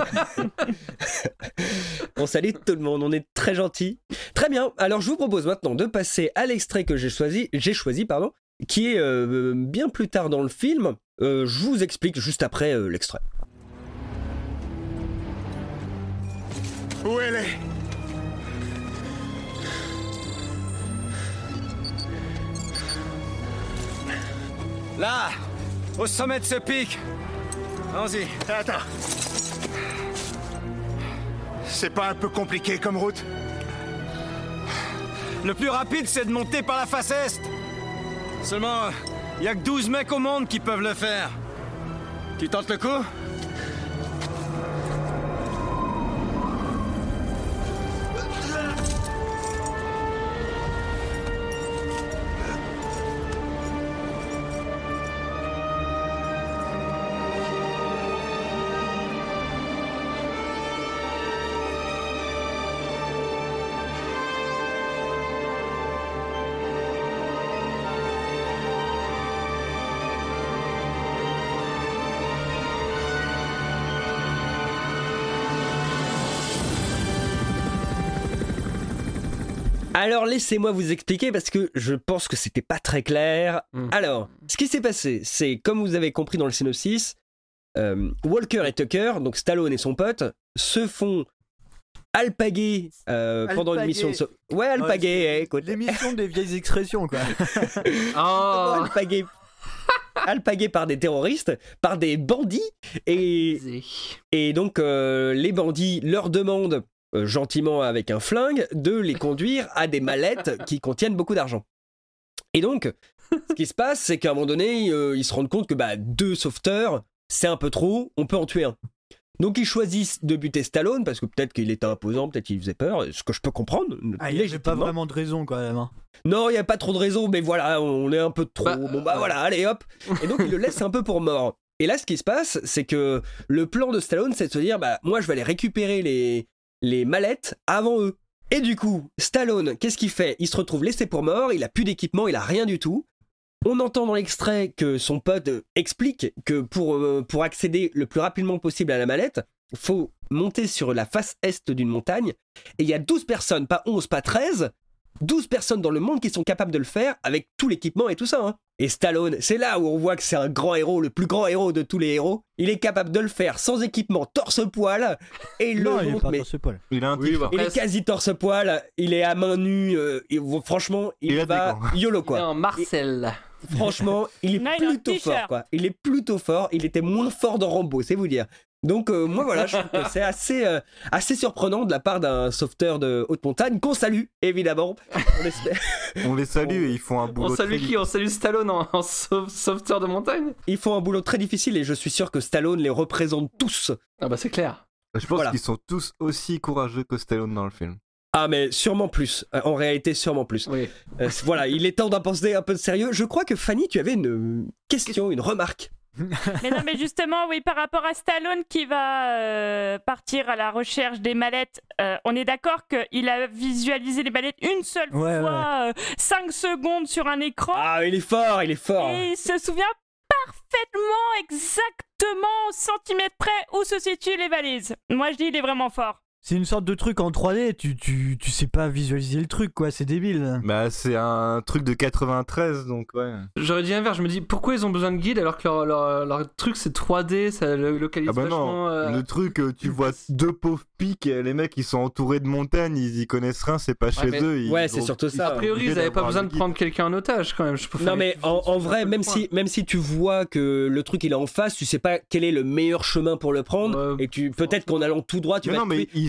S4: On salue tout le monde, on est très gentils. Très bien, alors je vous propose maintenant de passer à l'extrait que j'ai choisi, j'ai choisi pardon, qui est euh, bien plus tard dans le film. Euh, je vous explique juste après euh, l'extrait.
S1: Où elle est?
S11: Là, au sommet de ce pic. Allons-y.
S1: Attends. C'est pas un peu compliqué comme route?
S11: Le plus rapide, c'est de monter par la face est. Seulement, il y a que douze mecs au monde qui peuvent le faire. Tu tentes le coup?
S4: Alors laissez-moi vous expliquer parce que je pense que c'était pas très clair. Mmh. Alors, ce qui s'est passé, c'est comme vous avez compris dans le synopsis, euh, Walker et Tucker, donc Stallone et son pote, se font alpaguer euh, pendant une mission de so- ouais alpaguer ouais, écoute
S7: l'émission des vieilles expressions quoi.
S4: Oh alpaguer alpaguer par des terroristes, par des bandits et et donc euh, les bandits leur demandent Euh, gentiment avec un flingue, de les conduire à des mallettes qui contiennent beaucoup d'argent. Et donc, ce qui se passe, c'est qu'à un moment donné, euh, ils se rendent compte que bah, deux sauveteurs, c'est un peu trop, on peut en tuer un. Donc ils choisissent de buter Stallone, parce que peut-être qu'il était imposant, peut-être qu'il faisait peur, ce que je peux comprendre.
S7: Ah, il n'y a pas vraiment de raison quand même. Hein.
S4: Non, il n'y a pas trop de raison, mais voilà, on est un peu trop... Bah, bon bah euh... voilà, allez hop. Et donc ils le laissent un peu pour mort. Et là, ce qui se passe, c'est que le plan de Stallone, c'est de se dire, bah moi je vais aller récupérer les... les mallettes avant eux. Et du coup, Stallone, qu'est-ce qu'il fait? Il se retrouve laissé pour mort, il a plus d'équipement, il a rien du tout. On entend dans l'extrait que son pote explique que pour, euh, pour accéder le plus rapidement possible à la mallette, il faut monter sur la face est d'une montagne, et il y a douze personnes, pas onze, pas treize, douze personnes dans le monde qui sont capables de le faire avec tout l'équipement et tout ça. Hein. Et Stallone, c'est là où on voit que c'est un grand héros, le plus grand héros de tous les héros. Il est capable de le faire sans équipement, torse-poil, et il
S7: non,
S4: le
S7: il
S4: monte,
S7: est pas
S4: mais...
S7: torse-poil.
S12: Il, a un
S4: oui, bah, il est quasi torse-poil, il est à main nue, euh, et, franchement, il, il va YOLO quoi.
S6: Il est en Marcel.
S4: Et, franchement, il est
S5: non,
S4: plutôt
S5: il
S4: fort quoi. Il est plutôt fort, il était moins fort dans Rambo, c'est vous dire. Donc euh, moi voilà, je trouve que c'est assez, euh, assez surprenant de la part d'un sauveteur de haute montagne qu'on salue évidemment. On, espère...
S12: on les salue et ils font un boulot.
S6: On salue
S12: très...
S6: qui? On salue Stallone en, en sauve, sauveteur de montagne.
S4: Ils font un boulot très difficile et je suis sûr que Stallone les représente tous.
S6: Ah bah c'est clair.
S12: Je pense voilà. qu'ils sont tous aussi courageux que Stallone dans le film.
S4: Ah mais sûrement plus, en réalité sûrement plus.
S6: Oui.
S4: Euh, voilà, il est temps d'imposer un peu de sérieux. Je crois que Fanny, tu avais une question, une remarque.
S5: Mais non, mais justement, oui, par rapport à Stallone qui va euh, partir à la recherche des mallettes, euh, on est d'accord qu'il a visualisé les mallettes une seule
S7: ouais,
S5: fois,
S7: ouais.
S5: Euh, cinq secondes sur un écran.
S4: Ah, il est fort, il est fort.
S5: Et il se souvient parfaitement, exactement, au centimètre près où se situent les valises. Moi, je dis, il est vraiment fort.
S7: C'est une sorte de truc en trois D, tu, tu, tu sais pas visualiser le truc, quoi, c'est débile.
S12: Bah, c'est un truc de quatre-vingt-treize, donc ouais.
S6: J'aurais dit inverse, je me dis pourquoi ils ont besoin de guide alors que leur, leur, leur truc c'est trois D, ça localise
S12: ah bah
S6: vachement.
S12: Non, euh... le truc, tu vois deux pauvres pics, les mecs ils sont entourés de montagnes, ils y connaissent rien, c'est pas ouais, chez
S4: mais...
S12: eux. Ils
S4: ouais, c'est surtout ça.
S6: A priori, ils avaient pas besoin de prendre quelqu'un en otage quand même. Je peux
S4: non, mais en, en vrai, même si, même si tu vois que le truc il est en face, tu sais pas quel est le meilleur chemin pour le prendre, ouais, et tu peut-être qu'en allant tout droit, tu
S12: mais
S4: vas
S12: non, mais ils,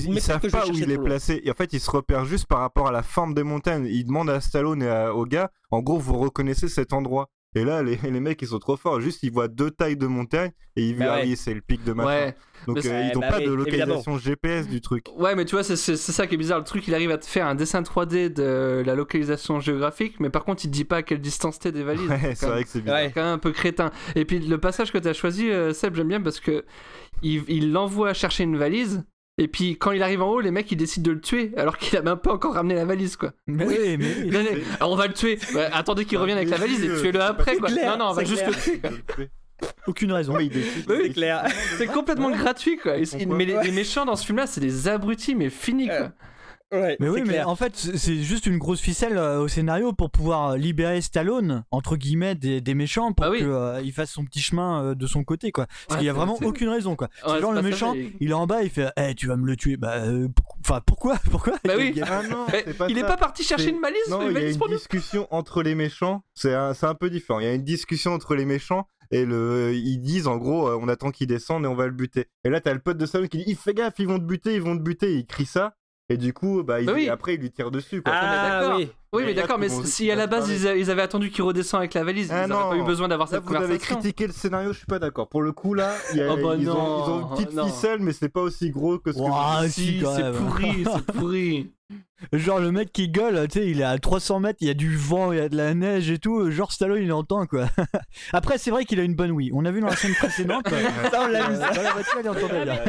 S4: je
S12: ils savent pas où il est placé. Et en fait, ils se repèrent juste par rapport à la forme des montagnes. Ils demandent à Stallone et à, au gars, en gros, vous reconnaissez cet endroit. Et là, les, les mecs, ils sont trop forts. Juste, ils voient deux tailles de montagne et ils voient, bah ouais. c'est le pic de machin. Ouais. Donc, euh, ils n'ont bah pas oui, de localisation évidemment. G P S du truc.
S6: Ouais, mais tu vois, c'est, c'est, c'est ça qui est bizarre. Le truc, il arrive à te faire un dessin trois D de la localisation géographique, mais par contre, il te dit pas à quelle distance t'es des valises.
S12: Ouais, c'est vrai que c'est bizarre.
S6: C'est quand même un peu crétin. Et puis, le passage que t'as choisi, euh, Seb, j'aime bien parce que il, il l'envoie chercher une valise. Et puis quand il arrive en haut, les mecs ils décident de le tuer alors qu'il a même pas encore ramené la valise quoi.
S7: Mais oui, mais oui.
S6: Non, mais, alors on va le tuer. Ouais, attendez qu'il revienne avec la valise et tuez-le après quoi.
S4: Clair,
S6: non non, on va juste
S4: clair.
S6: le tuer.
S7: Aucune raison.
S12: Oui,
S4: c'est clair.
S6: C'est complètement ouais. gratuit quoi. Mais les, les méchants dans ce film-là, c'est des abrutis mais finis quoi.
S4: Ouais,
S7: mais oui,
S4: clair.
S7: mais en fait, c'est juste une grosse ficelle euh, au scénario pour pouvoir libérer Stallone, entre guillemets, des, des méchants pour ah oui. qu'il euh, fasse son petit chemin euh, de son côté, quoi. Parce ouais, qu'il y a vraiment c'est... aucune raison, quoi. C'est ouais, genre c'est le méchant, ça, mais... il est en bas, il fait hey, tu vas me le tuer. Bah, euh, enfin, pourquoi Pourquoi
S6: Bah oui. Ah non, c'est pas il ça. Est pas parti chercher
S12: c'est...
S6: une malice
S12: Non,
S6: une
S12: il y a
S6: valise
S12: une discussion entre les méchants, c'est un, c'est un peu différent. Il y a une discussion entre les méchants. Et le, ils disent en gros, euh, on attend qu'il descende et on va le buter. Et là, t'as le pote de Stallone qui dit, il fait gaffe, ils vont te buter, ils vont te buter. Et il crie ça. Et du coup, bah, il, oui. après, il lui tire dessus. Quoi.
S4: Ah,
S6: d'accord.
S4: oui.
S6: Oui, mais d'accord, mais si à la base ils, a, ils avaient attendu qu'il redescende avec la valise, ah ils n'auraient pas eu besoin d'avoir cette
S12: là,
S6: conversation.
S12: Vous avez critiqué le scénario, je suis pas d'accord. Pour le coup, là, y a, oh bah ils, non, ont, ils ont une petite non. ficelle, mais c'est pas aussi gros que ce
S7: wow,
S12: que vous
S7: si,
S6: c'est pourri, c'est pourri.
S7: Genre le mec qui gueule, tu sais, il est à trois cents mètres, il y a du vent, il y a de la neige et tout. Genre Stallone, il entend quoi. Après, c'est vrai qu'il a une bonne ouïe. On a vu dans la scène précédente.
S4: Ça, on l'a vu.
S7: Dans la voiture, il entendait bien.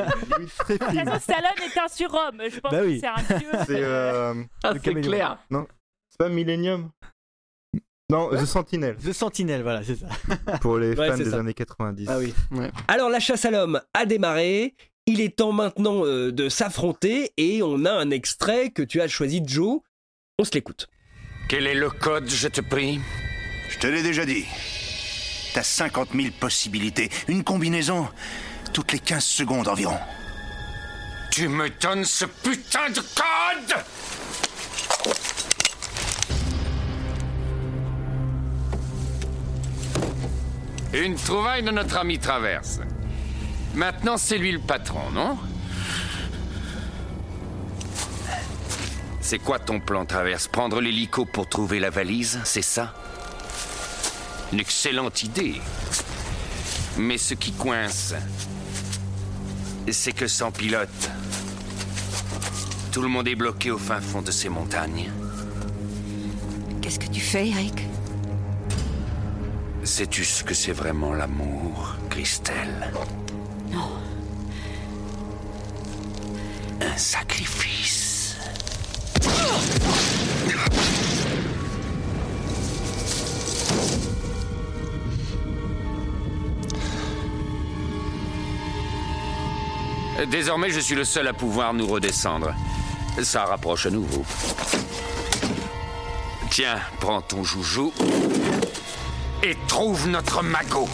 S5: Stallone est un surhomme. Je pense bah oui. que c'est un dieu.
S12: C'est, euh...
S6: ah, c'est clair.
S12: Non, c'est pas Millennium. Non, ouais. The Sentinel.
S7: The Sentinel, voilà, c'est ça.
S12: Pour les
S4: ouais,
S12: fans des
S4: ça.
S12: années quatre-vingt-dix.
S4: Ah oui. Ouais. Alors, la chasse à l'homme a démarré. Il est temps maintenant euh, de s'affronter et on a un extrait que tu as choisi, Joe. On se l'écoute.
S8: Quel est le code, je te prie ?
S9: Je te l'ai déjà dit. T'as cinquante mille possibilités. Une combinaison toutes les quinze secondes environ.
S8: Tu me donnes ce putain de code ? Une trouvaille de notre ami Traverse. Maintenant, c'est lui le patron, non ? C'est quoi ton plan, Traverse ? Prendre l'hélico pour trouver la valise, c'est ça ? Une excellente idée. Mais ce qui coince, c'est que sans pilote, tout le monde est bloqué au fin fond de ces montagnes.
S10: Qu'est-ce que tu fais, Eric ?
S8: Sais-tu ce que c'est vraiment l'amour, Christelle ?
S10: Non.
S8: Un sacrifice. Désormais, je suis le seul à pouvoir nous redescendre. Ça rapproche à nouveau. Tiens, prends ton joujou et trouve notre magot.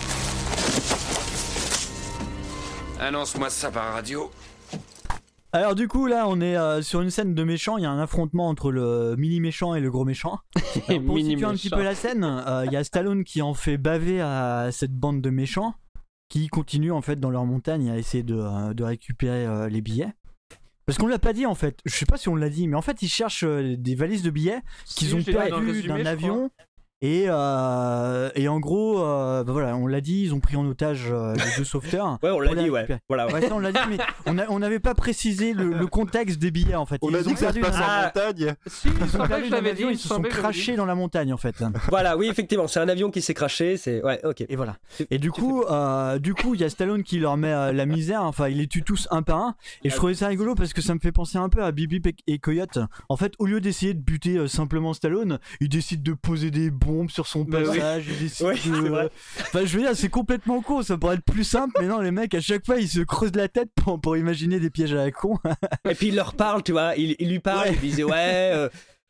S8: Annonce-moi ça par radio.
S7: Alors du coup là on est euh, sur une scène de méchants, il y a un affrontement entre le mini méchant et le gros méchant. Alors, pour situer un petit peu la scène, il euh, y a Stallone qui en fait baver à cette bande de méchants qui continuent en fait dans leur montagne à essayer de, euh, de récupérer euh, les billets. Parce qu'on l'a pas dit en fait, je sais pas si on l'a dit, mais en fait ils cherchent euh, des valises de billets qu'ils si, ont perdues d'un avion. Et, euh, et en gros, euh, bah voilà, on l'a dit, ils ont pris en otage euh, les deux sauveteurs.
S4: Ouais, on l'a dit, ouais. Voilà, ouais.
S7: ouais ça, on l'a dit, mais on n'avait pas précisé le, le contexte des billets en fait.
S12: On
S7: ils
S12: a dit que ça se passe en montagne.
S7: Si, ils sont perdus dans l'avion, ils se sont crashés dans la montagne en fait.
S4: Voilà, oui, effectivement, c'est un avion qui s'est crashé. C'est... Ouais, ok.
S7: Et voilà. Et du coup, euh, du coup, il y a Stallone qui leur met euh, la misère, enfin, il les tue tous un par un. Et je trouvais ça rigolo parce que ça me fait penser un peu à Bip Bip et Coyote. En fait, au lieu d'essayer de buter euh, simplement Stallone, ils décident de poser des bombes sur son passage. Oui.
S4: Ouais,
S7: de...
S4: vrai.
S7: Enfin, je veux dire, c'est complètement con, ça pourrait être plus simple, mais non, les mecs, à chaque fois, ils se creusent la tête pour, pour imaginer des pièges à la con.
S4: Et puis il leur parle, tu vois, il, il lui parle, ouais. Il disait ouais, euh,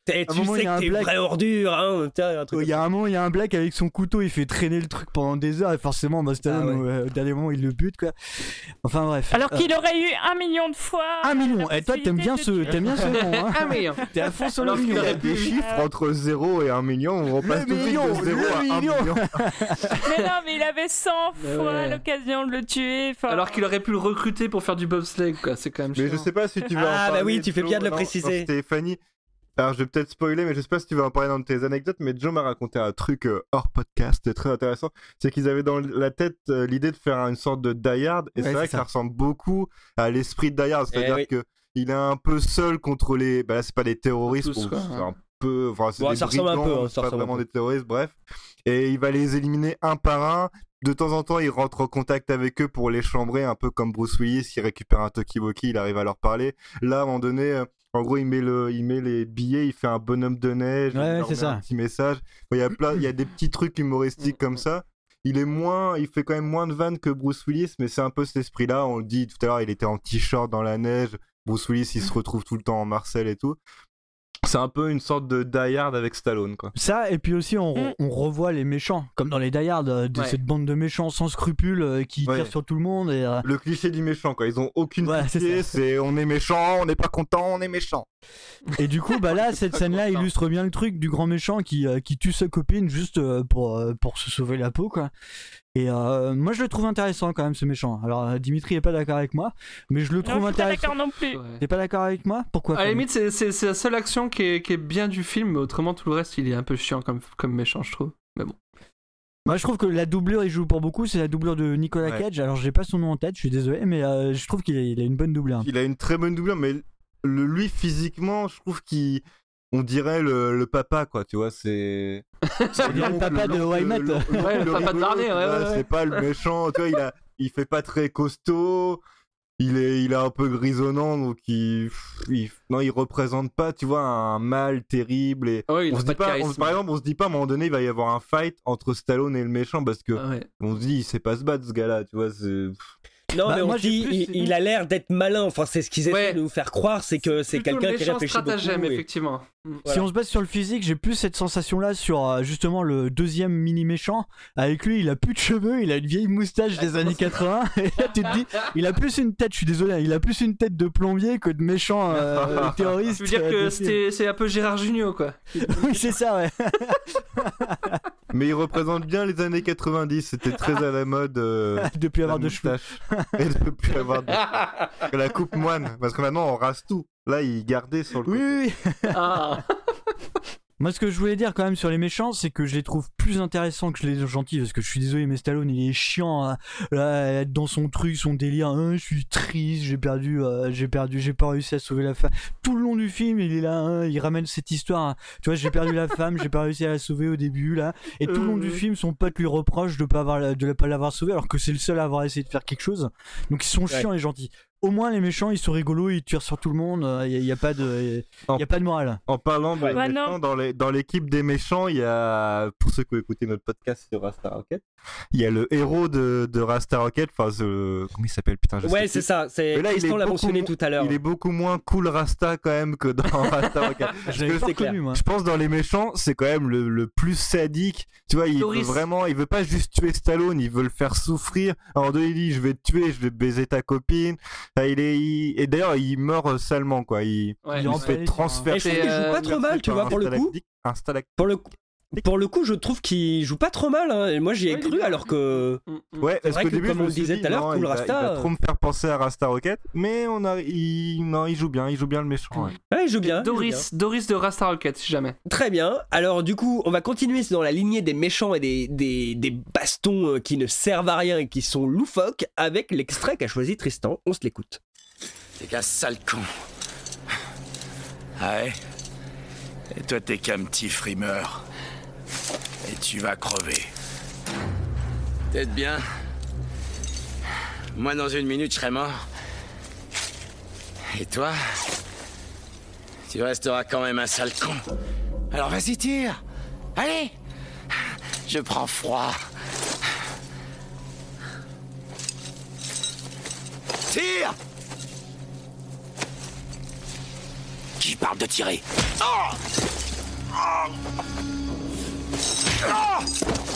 S4: T'es, tu sais que t'es une vraie ordure, hein.
S7: Il y a un moment, il y a un black avec son couteau, il fait traîner le truc pendant des heures et forcément, bah, Stallone, ah ouais. euh, au dernier moment, il le bute, quoi. Enfin bref.
S5: Alors qu'il euh... aurait eu un million de fois.
S7: Un million. Et toi, t'aimes bien ce, t'aimes bien ce nom, hein.
S6: Un million.
S7: T'es à fond sur le million.
S12: Il y a des chiffres entre zéro et un million. On repasse tout de suite de zéro à un million.
S5: Mais non, mais il avait cent fois ouais. l'occasion de le tuer. Enfin...
S6: Alors qu'il aurait pu le recruter pour faire du bobsleigh, quoi. C'est quand même.
S12: Mais
S6: chiant.
S12: je sais pas si tu veux.
S4: Ah bah oui, tu fais bien de le préciser.
S12: Stéphanie. Alors je vais peut-être spoiler, mais je sais pas si tu vas en parler dans tes anecdotes, mais Joe m'a raconté un truc euh, hors podcast très intéressant. C'est qu'ils avaient dans la tête euh, l'idée de faire une sorte de Die Hard, et ouais, c'est vrai c'est que ça. ça ressemble beaucoup à l'esprit de Die Hard, c'est-à-dire eh, oui. que il est un peu seul contre les, bah là c'est pas des terroristes,
S6: tous, quoi,
S12: c'est
S6: hein.
S12: un peu, enfin c'est
S4: bon,
S12: des
S4: ça
S12: brigands,
S4: ressemble un peu, hein,
S12: c'est pas vraiment des terroristes, bref. Et il va les éliminer un par un. De temps en temps, il rentre en contact avec eux pour les chambrer, un peu comme Bruce Willis, il récupère un talkie-walkie, il arrive à leur parler. Là, à un moment donné, euh, en gros, il met, le, il met les billets, il fait un bonhomme de neige,
S7: ouais,
S12: il leur
S7: c'est
S12: met
S7: ça.
S12: un petit message. Il y a plein, il y a des petits trucs humoristiques comme ça. Il est moins, il fait quand même moins de vannes que Bruce Willis, mais c'est un peu cet esprit-là. On le dit tout à l'heure, il était en t-shirt dans la neige. Bruce Willis, il se retrouve tout le temps en Marcel et tout. C'est un peu une sorte de Die Hard avec Stallone, quoi.
S7: Ça, et puis aussi, on, re- on revoit les méchants, comme dans les Die Hard, euh, de
S6: ouais.
S7: cette bande de méchants sans scrupules euh, qui
S12: ouais.
S7: tirent sur tout le monde. Et, euh...
S12: Le cliché du méchant, quoi. Ils ont aucune
S7: ouais,
S12: pitié, c'est, c'est on est méchant, on n'est pas content, on est méchant.
S7: Et du coup, bah là, cette scène-là illustre bien le truc du grand méchant qui, euh, qui tue sa copine juste euh, pour, euh, pour se sauver la peau, quoi. Et euh, moi je le trouve intéressant quand même ce méchant. Alors euh, Dimitri est pas d'accord avec moi, mais je le trouve
S5: non, je suis
S7: intéressant.
S5: pas d'accord non plus.
S6: Ouais.
S7: T'es pas d'accord avec moi ? Pourquoi ?
S6: À la limite, c'est, c'est, c'est la seule action qui est, qui est bien du film, mais autrement tout le reste il est un peu chiant comme, comme méchant, je trouve. Mais bon.
S7: Moi je trouve que la doublure il joue pour beaucoup, c'est la doublure de Nicolas ouais. Cage. Alors j'ai pas son nom en tête, je suis désolé, mais euh, je trouve qu'il a, il a une bonne doublure.
S12: Il a une très bonne doublure, mais le, lui physiquement, je trouve qu'il on dirait le, le papa, quoi, tu vois, c'est...
S7: Ça dirait le papa de Wymet.
S6: Ouais, le, le papa de Barney, ouais, ouais, ouais.
S12: C'est pas le méchant, tu vois, il, a, il fait pas très costaud, il est, il est un peu grisonnant, donc il, il... Non, il représente pas, tu vois, un mal terrible, et...
S6: Ouais,
S12: on se dit pas, on, par exemple, on se dit pas, à un moment donné, il va y avoir un fight entre Stallone et le méchant, parce que ah ouais. on se dit, il sait pas se battre, ce gars-là, tu vois, c'est...
S4: Non,
S7: bah,
S4: mais on
S7: moi,
S4: dit,
S7: plus...
S4: il, il a l'air d'être malin. Enfin, c'est ce qu'ils essaient
S6: ouais.
S4: de nous faire croire, c'est que c'est
S6: plutôt
S4: quelqu'un qui réfléchit
S6: stratagème,
S4: beaucoup.
S6: effectivement.
S4: Et...
S7: Si
S4: voilà.
S7: on se base sur le physique, j'ai plus cette sensation-là sur euh, justement le deuxième mini méchant. Avec lui, il a plus de cheveux, il a une vieille moustache des années quatre-vingts. Et là, tu te dis, il a plus une tête. Je suis désolé, il a plus une tête de plombier que de méchant euh, terroriste.
S6: Tu veux dire
S7: euh,
S6: que c'était, c'est un peu Gérard Jugnot, quoi.
S7: Oui, c'est ça, ouais.
S12: Mais il représente bien les années quatre-vingt-dix, c'était très à la mode. Euh,
S7: depuis avoir de cheveux.
S12: Et depuis avoir de... la coupe moine, parce que maintenant on rase tout. Là, il gardait sur le.
S7: Oui,
S12: côté.
S7: oui, oui. Ah. Moi, ce que je voulais dire quand même sur les méchants, c'est que je les trouve plus intéressants que les gentils, parce que je suis désolé, mais Stallone, il est chiant hein, là, être dans son truc, son délire. Hein, je suis triste, j'ai perdu, euh, j'ai perdu, j'ai pas réussi à sauver la femme. Tout le long du film, il est là, hein, il ramène cette histoire. Hein. Tu vois, j'ai perdu la femme, j'ai pas réussi à la sauver au début là, et tout le long du film, son pote lui reproche de pas avoir, de pas l'avoir sauvé, alors que c'est le seul à avoir essayé de faire quelque chose. Donc ils sont chiants ouais. les gentils. Au moins les méchants ils sont rigolos, ils tirent sur tout le monde, il n'y a, a pas de il y a pas de morale.
S12: En parlant de
S5: ouais.
S12: méchants, dans, les, dans l'équipe des méchants, il y a, pour ceux qui ont écouté notre podcast sur Rasta Rocket, il y a le héros de, de Rasta Rocket, enfin the... comment il s'appelle putain je
S4: ouais
S12: sais
S4: c'est ça, c'est Tristan l'a mentionné mo- tout à l'heure.
S12: Il est beaucoup moins cool Rasta quand même que dans Rasta Rocket.
S7: je, que, c'est clair. Connu, moi.
S12: Je pense dans les méchants c'est quand même le, le plus sadique, tu vois, il Doris. veut vraiment, il veut pas juste tuer Stallone, il veut le faire souffrir. Alors de il dit je vais te tuer, je vais baiser ta copine. Là, il est il... et d'ailleurs il meurt salement quoi, il,
S6: ouais,
S12: il
S6: ouais.
S12: se fait transférer.
S4: Et je trouve qu'il joue pas trop mal, tu vois, pour le coup. Pour le coup. Pour le coup, je trouve qu'il joue pas trop mal. Hein. Et moi, j'y ai ouais, cru, alors que.
S12: Ouais,
S4: c'est vrai que,
S12: début,
S4: comme on le disait tout à l'heure, Cool Rasta.
S12: Il va trop me faire penser à Rasta Rocket, mais on a, il... non, il joue bien, il joue bien le méchant. Ouais,
S4: ouais il joue bien.
S6: Doris,
S4: il joue bien.
S6: Doris de Rasta Rocket, si jamais.
S4: Très bien. Alors, du coup, on va continuer dans la lignée des méchants et des, des, des bastons qui ne servent à rien et qui sont loufoques avec l'extrait qu'a choisi Tristan. On se l'écoute.
S13: T'es qu'un sale con. Ah ouais? Et toi, t'es qu'un petit frimeur. Et tu vas crever. Peut-être bien. Moi, dans une minute, je serai mort. Et toi? Tu resteras quand même un sale con. Alors vas-y, tire. Allez! Je prends froid. Tire! qui je parle de tirer. Oh oh oh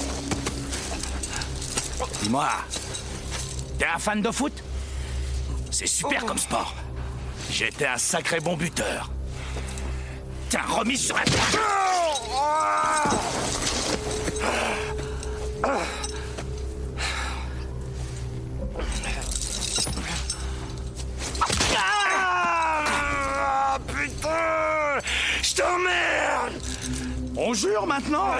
S13: Dis-moi, t'es un fan de foot? C'est super comme sport. J'étais un sacré bon buteur. T'es un remis sur un... Ah, putain! Je t'emmerde! On jure maintenant?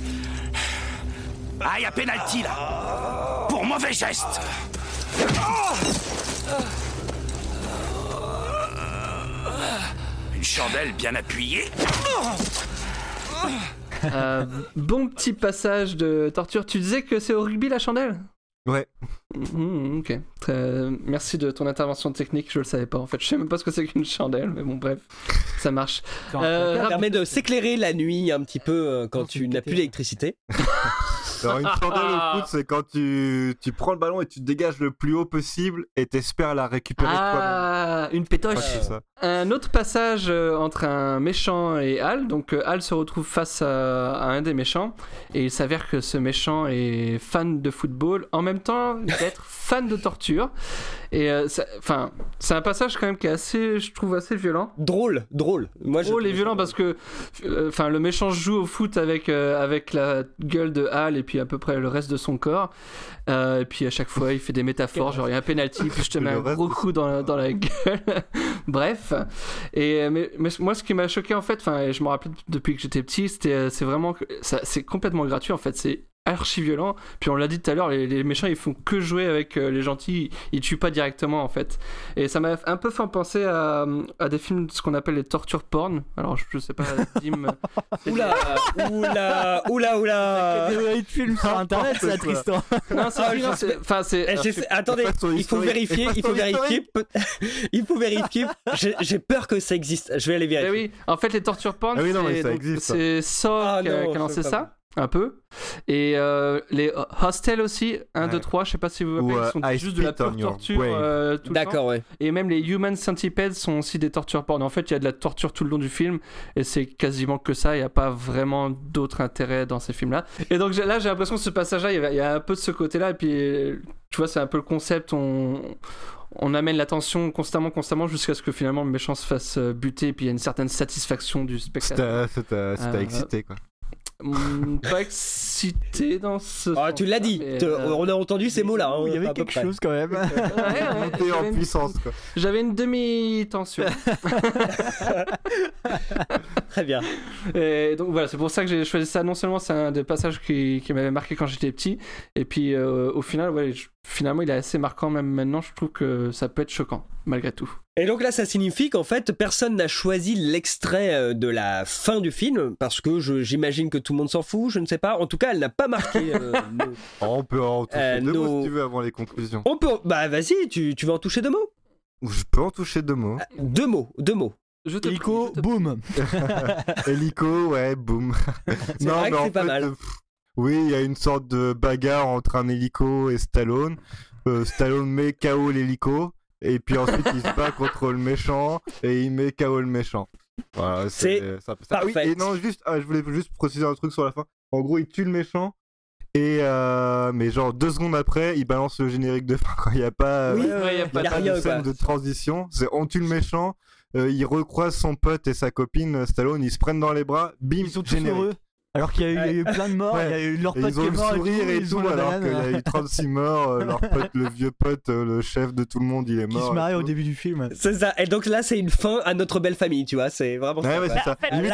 S13: Ah, y'a pénalty là! Pour mauvais geste! Une chandelle bien appuyée.
S6: Euh, bon petit passage de torture. Tu disais que c'est au rugby la chandelle?
S12: Ouais.
S6: Mmh, ok. Très... Merci de ton intervention technique. Je le savais pas en fait. Je sais même pas ce que c'est qu'une chandelle, mais bon bref, ça marche.
S4: Euh, ça permet de s'éclairer la nuit un petit peu euh, quand tu n'as plus d'électricité.
S12: Alors une chandelle au foot, c'est quand tu, tu prends le ballon et tu te dégages le plus haut possible et t'espères la récupérer
S6: ah,
S12: toi-même.
S6: Ah, une pétoche.
S12: Ça.
S6: Un autre passage euh, entre un méchant et Hal. Donc euh, Hal se retrouve face à, à un des méchants et il s'avère que ce méchant est fan de football en même temps d'être fan de torture. Et enfin, euh, c'est un passage quand même qui est assez, je trouve, assez violent.
S4: Drôle, drôle. Moi,
S6: drôle
S4: je
S6: et violent parce que, enfin, euh, le méchant joue au foot avec euh, avec la gueule de Hal et puis à peu près le reste de son corps. Euh, et puis à chaque fois, il fait des métaphores, genre il y a un penalty, puis je te mets un gros coup dans la, dans la gueule. Bref. Et mais, mais moi, ce qui m'a choqué en fait, enfin, je me rappelle depuis que j'étais petit, c'était, c'est vraiment, ça, c'est complètement gratuit en fait. C'est archi violent, puis on l'a dit tout à l'heure, les, les méchants ils font que jouer avec euh, les gentils, ils, ils tuent pas directement en fait, et ça m'a un peu fait penser à, à des films, ce qu'on appelle les torture porn. Alors je, je sais pas, Dim.
S4: Oula, oula, oula, oula.
S7: Il te filme sur internet, c'est Tristan.
S6: Non, c'est, ah, c'est, enfin c'est.
S4: Eh, alors, attendez, il faut vérifier, il faut vérifier, il faut vérifier. J'ai, j'ai peur que ça existe. Je vais aller vérifier.
S6: Mais oui, en fait les torture porn,
S12: ah oui, non,
S6: c'est,
S12: ça
S6: donc,
S12: existe,
S6: c'est Saw
S4: ah,
S6: qui, a, qui a lancé ça. Mal. Un peu. Et euh, les Hostel aussi, un, deux, trois, je sais pas si vous vous rappelez, ils sont
S12: uh,
S6: juste de la pure torture euh, tout
S4: D'accord,
S6: le temps.
S4: Ouais.
S6: Et même les Human Centipede sont aussi des tortures porn. En fait, il y a de la torture tout le long du film et c'est quasiment que ça, il n'y a pas vraiment d'autre intérêt dans ces films-là. Et donc là, j'ai l'impression que ce passage-là, il y, a, il y a un peu de ce côté-là. Et puis, tu vois, c'est un peu le concept, on... on amène la tension constamment, constamment, jusqu'à ce que finalement le méchant se fasse buter et puis il y a une certaine satisfaction du spectateur.
S12: C'était, c'était, c'était euh, excité, quoi.
S6: Mmh, pas excité dans ce.
S4: Ah, tu l'as dit, mais, euh... on a entendu ces mots-là. Hein,
S7: il y avait quelque chose quand même.
S6: Ouais, ouais,
S12: monté en puissance, quoi.
S6: J'avais une demi-tension.
S4: Très bien.
S6: Et donc voilà, c'est pour ça que j'ai choisi ça. Non seulement c'est un des passages qui, qui m'avait marqué quand j'étais petit, et puis euh, au final, ouais, je, finalement, il est assez marquant même maintenant. Je trouve que ça peut être choquant, malgré tout.
S4: Et donc là, ça signifie qu'en fait, personne n'a choisi l'extrait de la fin du film, parce que je, j'imagine que tout le monde s'en fout, je ne sais pas. En tout cas, elle n'a pas marqué... Euh, nos...
S12: On peut en toucher euh, deux nos... mots si tu veux avant les conclusions.
S4: On peut... Bah vas-y, tu, tu veux en toucher deux mots?
S12: Je peux en toucher deux mots.
S4: Ah, deux mots, deux mots.
S7: Je te Hélico, te... boum.
S12: Hélico, ouais, boum.
S4: C'est non, vrai mais que c'est pas fait, mal. Euh,
S12: oui, il y a une sorte de bagarre entre un hélico et Stallone. Euh, Stallone met K O l'hélico. Et puis ensuite il se bat contre le méchant et il met K O le méchant. Voilà, c'est,
S4: c'est
S12: ça, ça,
S4: parfait.
S12: Oui, et non, juste, ah, je voulais juste préciser un truc sur la fin. En gros, il tue le méchant et euh, mais genre deux secondes après, il balance le générique de fin quand il n'y a pas,
S4: oui,
S12: euh,
S4: ouais,
S12: y a
S4: y
S12: pas,
S4: a
S12: pas
S4: rien,
S12: de scène
S4: quoi.
S12: de transition. C'est on tue le méchant, euh, il recroise son pote et sa copine Stallone, ils se prennent dans les bras, bim,
S7: ils sont tous
S12: générique.
S7: Heureux. Alors qu'il y a eu, ouais. il y a eu plein de morts, ouais. Il y a eu leur pote qui est mort.
S12: Ils ont le sourire et tout,
S7: et tout
S12: alors qu'il y a eu trente-six morts. Euh, leur pote, le vieux pote, euh, le chef de tout le monde, il est mort.
S7: Qui se marie au début du film.
S4: C'est ça. Et donc là, c'est une fin à notre belle famille, tu vois. C'est vraiment
S12: ouais,
S4: ça.
S12: Ouais, c'est ça. Limite,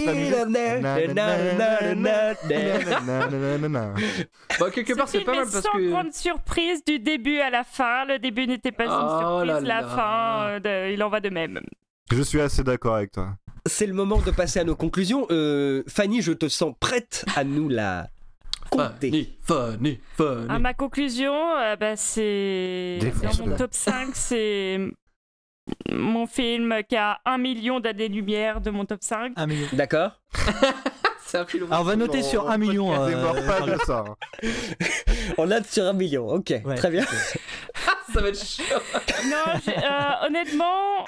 S6: bon, quelque part, c'est pas mal parce que.
S5: Sans grande surprise du début à la fin. Le début n'était pas une
S6: oh
S5: surprise,
S6: là
S5: la
S6: là.
S5: fin, euh, de... il en va de même.
S12: Je suis assez d'accord avec toi.
S4: C'est le moment de passer à nos conclusions. Euh, Fanny, je te sens prête à nous la compter.
S6: Fanny, Fanny, Fanny.
S5: À ma conclusion, euh, bah, c'est dans mon top cinq, c'est mon film qui a un million d'années-lumière de mon top cinq.
S7: Un million.
S4: D'accord.
S6: C'est un film.
S7: Alors on va noter non, sur un million.
S12: On
S7: euh,
S12: pas de ça.
S4: On note sur un million. Ok, ouais, très bien.
S6: Ça va être chiant.
S5: Non, euh, honnêtement.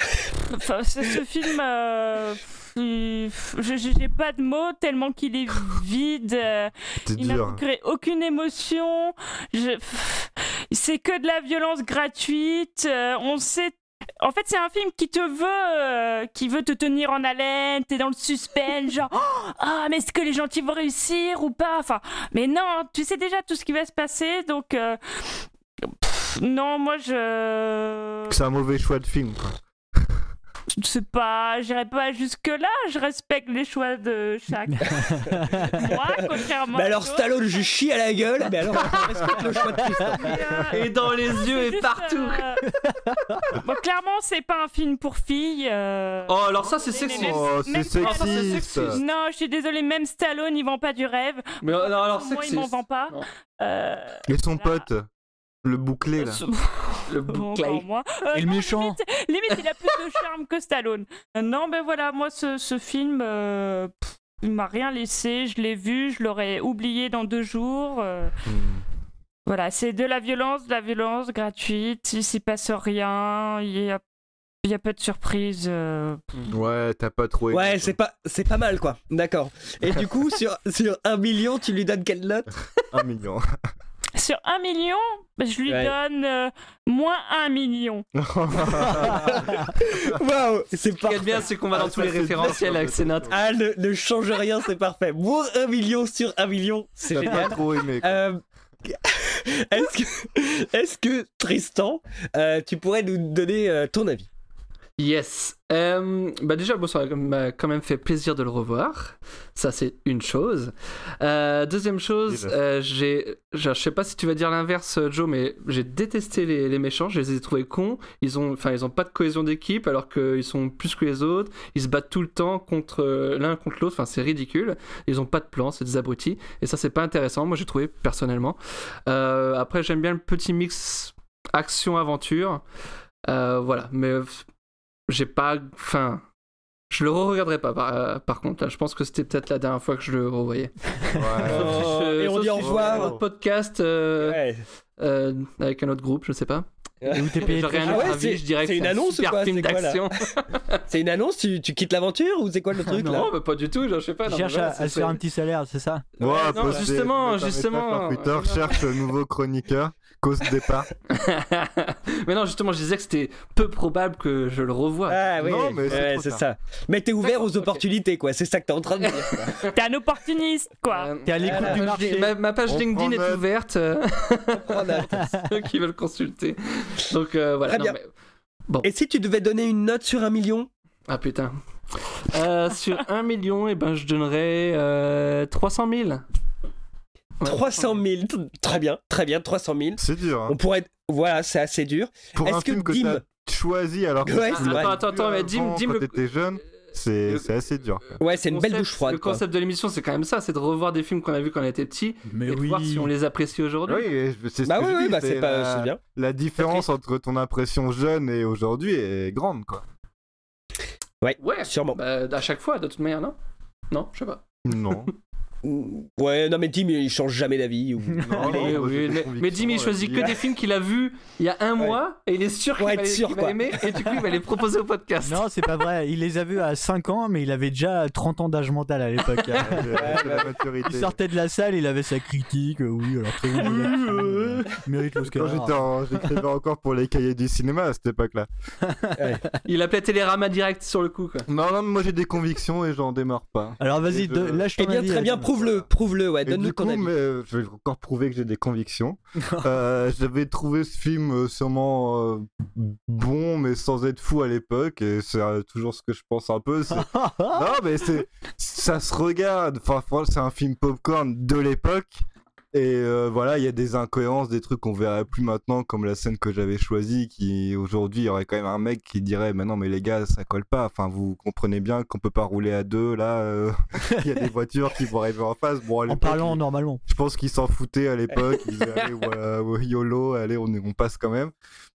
S5: Enfin, ce, ce film, euh, je j'ai pas de mots tellement qu'il est vide. Euh, il n'a créé aucune émotion. Je, c'est que de la violence gratuite. Euh, on sait. En fait, c'est un film qui te veut, euh, qui veut te tenir en haleine. T'es dans le suspense, genre oh, ah, mais est-ce que les gentils vont réussir ou pas? Enfin, mais non, tu sais déjà tout ce qui va se passer, donc. Euh, pff, non, moi je.
S12: C'est un mauvais choix de film, quoi.
S5: Je sais pas, j'irai pas jusque-là, je respecte les choix de chacun. Moi, contrairement
S4: mais alors Stallone, je chie à la gueule, mais alors je respecte le choix de Tristan.
S6: Et dans les yeux et
S5: juste,
S6: partout.
S5: Euh... Bon, clairement, c'est pas un film pour filles. Euh...
S6: Oh, alors ça, c'est sexiste.
S12: Oh, c'est sexiste.
S5: Non, je suis désolée, même Stallone, il vend pas du rêve.
S6: Mais non, alors
S5: moi, il m'en vend pas. Euh...
S12: Et son pote le bouclé là.
S6: Le bouclé.
S5: Moi. Euh,
S7: et le
S5: non,
S7: méchant.
S5: Limite, limite, il a plus de charme que Stallone. Euh, non, ben voilà, moi, ce, ce film, euh, pff, il m'a rien laissé. Je l'ai vu, je l'aurais oublié dans deux jours. Euh, mm. Voilà, c'est de la violence, de la violence gratuite. Il s'y passe rien. Il y a, il y a pas de surprise. Euh...
S12: Ouais, t'as pas trouvé.
S4: Ouais, c'est pas, c'est pas mal quoi. D'accord. Et du coup, sur, sur un million, tu lui donnes quelle note?
S12: Un million.
S5: Sur un million, je lui
S4: ouais.
S5: donne euh, moins un million.
S4: Waouh, c'est parfait.
S6: Ce qui est bien, c'est qu'on va dans ah, tous les référentiels avec ces notes.
S4: Ah, ne, ne change rien, c'est parfait. Moins un million sur un million, c'est
S12: T'as
S4: génial.
S12: Pas trop aimé.
S4: Euh, est-ce que, est-ce que Tristan, euh, tu pourrais nous donner euh, ton avis?
S6: Yes. Euh, bah déjà, bon, ça m'a quand même fait plaisir de le revoir. Ça, c'est une chose. Euh, deuxième chose, euh, j'ai, je sais pas si tu vas dire l'inverse, Joe, mais j'ai détesté les, les méchants. Je les ai trouvés cons. Ils ont, enfin, ils ont pas de cohésion d'équipe, alors qu'ils sont plus que les autres. Ils se battent tout le temps contre euh, l'un contre l'autre. Enfin, c'est ridicule. Ils ont pas de plan. C'est des abrutis. Et ça, c'est pas intéressant. Moi, j'ai trouvé personnellement. Euh, après, j'aime bien le petit mix action-aventure. Euh, voilà, mais j'ai pas, enfin, je le re-regarderai pas par, euh, par contre. Là, je pense que c'était peut-être la dernière fois que je le revoyais.
S4: Ouais. Oh, je, et on dit au revoir.
S6: Un podcast euh, ouais. euh, avec un autre groupe, je sais pas.
S7: Et où t'es payé
S6: J'aurais
S7: ah
S6: un
S7: ouais,
S6: avis,
S7: c'est,
S6: je dirais
S4: c'est
S6: que
S4: une
S6: c'est
S4: annonce
S6: un super
S4: ou quoi,
S6: film
S4: c'est
S6: d'action.
S4: C'est une annonce, tu, tu quittes l'aventure ou c'est quoi le truc
S6: non,
S4: là?
S6: Non, bah, pas du tout, je sais pas.
S7: Tu cherches à, à se faire un petit salaire, c'est ça?
S12: Ouais, ouais
S6: non, justement, justement.
S12: Twitter cherche un nouveau chroniqueur. Cause départ.
S6: Mais non, justement, je disais que c'était peu probable que je le revoie.
S4: Ah oui,
S12: non, mais c'est,
S4: ouais, c'est ça. Mais t'es ouvert aux opportunités, quoi. C'est ça que t'es en train de dire.
S5: T'es un opportuniste, quoi.
S6: Euh,
S7: t'es à l'écoute
S6: euh,
S7: du marché.
S6: Ma, ma page
S12: On
S6: LinkedIn est ouverte.
S4: On prend note.
S6: Ceux qui veulent consulter. Donc euh, voilà.
S4: Très
S6: non,
S4: bien.
S6: Mais... Bon.
S4: Et si tu devais donner une note sur un million?
S6: Ah putain. Euh, sur un million, eh ben, je donnerais euh, trois cent mille.
S4: Ouais. trois cent mille, très bien, très bien, trois cent mille.
S12: C'est dur. Hein.
S4: On pourrait, voilà, c'est assez dur.
S12: Pour
S4: Est-ce
S12: un film
S4: que
S12: que
S4: Dim
S12: t'as choisi alors que
S4: ouais,
S12: tu
S6: attends,
S12: l'as
S6: attends, attends, mais Dim, Dim,
S12: quand
S6: le...
S12: t'étais jeune, c'est, c'est assez dur. Quoi.
S4: Ouais, c'est une
S6: concept,
S4: belle douche froide.
S6: Le concept
S4: quoi.
S6: de l'émission, c'est quand même ça, c'est de revoir des films qu'on a vus quand on était petits
S7: mais
S6: et
S7: oui.
S6: de voir si on les apprécie aujourd'hui.
S12: Oui, c'est ce
S4: bah
S12: que
S4: oui,
S12: je
S4: oui,
S12: dis,
S4: bah
S12: c'est,
S4: c'est, pas,
S12: la...
S4: c'est bien.
S12: La différence entre ton impression jeune et aujourd'hui est grande, quoi.
S4: Ouais,
S6: ouais,
S4: sûrement.
S6: Bah, à chaque fois, de toute manière, non? Non, je sais pas.
S12: Non.
S4: Ouais, non, mais Dim, il change jamais d'avis. Ou...
S12: Non, non,
S6: oui, oui, mais, mais Dim, il choisit que des films qu'il a vus il y a un ouais. mois et il est sûr qu'il, ouais, va, sûr, qu'il va aimer et du coup, il va les proposer au podcast.
S7: Non, c'est pas vrai. Il les a vus à cinq ans, mais il avait déjà trente ans d'âge mental à l'époque.
S12: ouais, la maturité.
S7: Il sortait de la salle, il avait sa critique. Oui, alors très bon. Mérite l'Oscar.
S12: Quand j'étais en... j'écrivais encore pour les cahiers du cinéma à cette époque-là.
S6: Ouais. Il appelait Télérama direct sur le coup, quoi.
S12: Non, non, mais moi j'ai des convictions et j'en démarre pas.
S7: Alors vas-y, je... lâche ton
S4: avis. Eh bien, très bien, prouve-le, prouve-le, ouais, donne-nous ton avis.
S12: Mais, euh, je vais encore prouver que j'ai des convictions. euh, j'avais trouvé ce film euh, sûrement euh, bon, mais sans être fou à l'époque, et c'est euh, toujours ce que je pense un peu. C'est... non, mais c'est, ça se regarde. Enfin, c'est un film popcorn de l'époque. Et euh, voilà, il y a des incohérences, des trucs qu'on verrait plus maintenant, comme la scène que j'avais choisie, qui aujourd'hui, il y aurait quand même un mec qui dirait, mais non, mais les gars, ça colle pas. Enfin, vous comprenez bien qu'on peut pas rouler à deux, là. Euh... Il y a des voitures qui vont arriver en face. Bon,
S7: en parlant il... normalement.
S12: Je pense qu'ils s'en foutaient à l'époque. Ils disaient, allez, voilà, YOLO, allez, on, on passe quand même.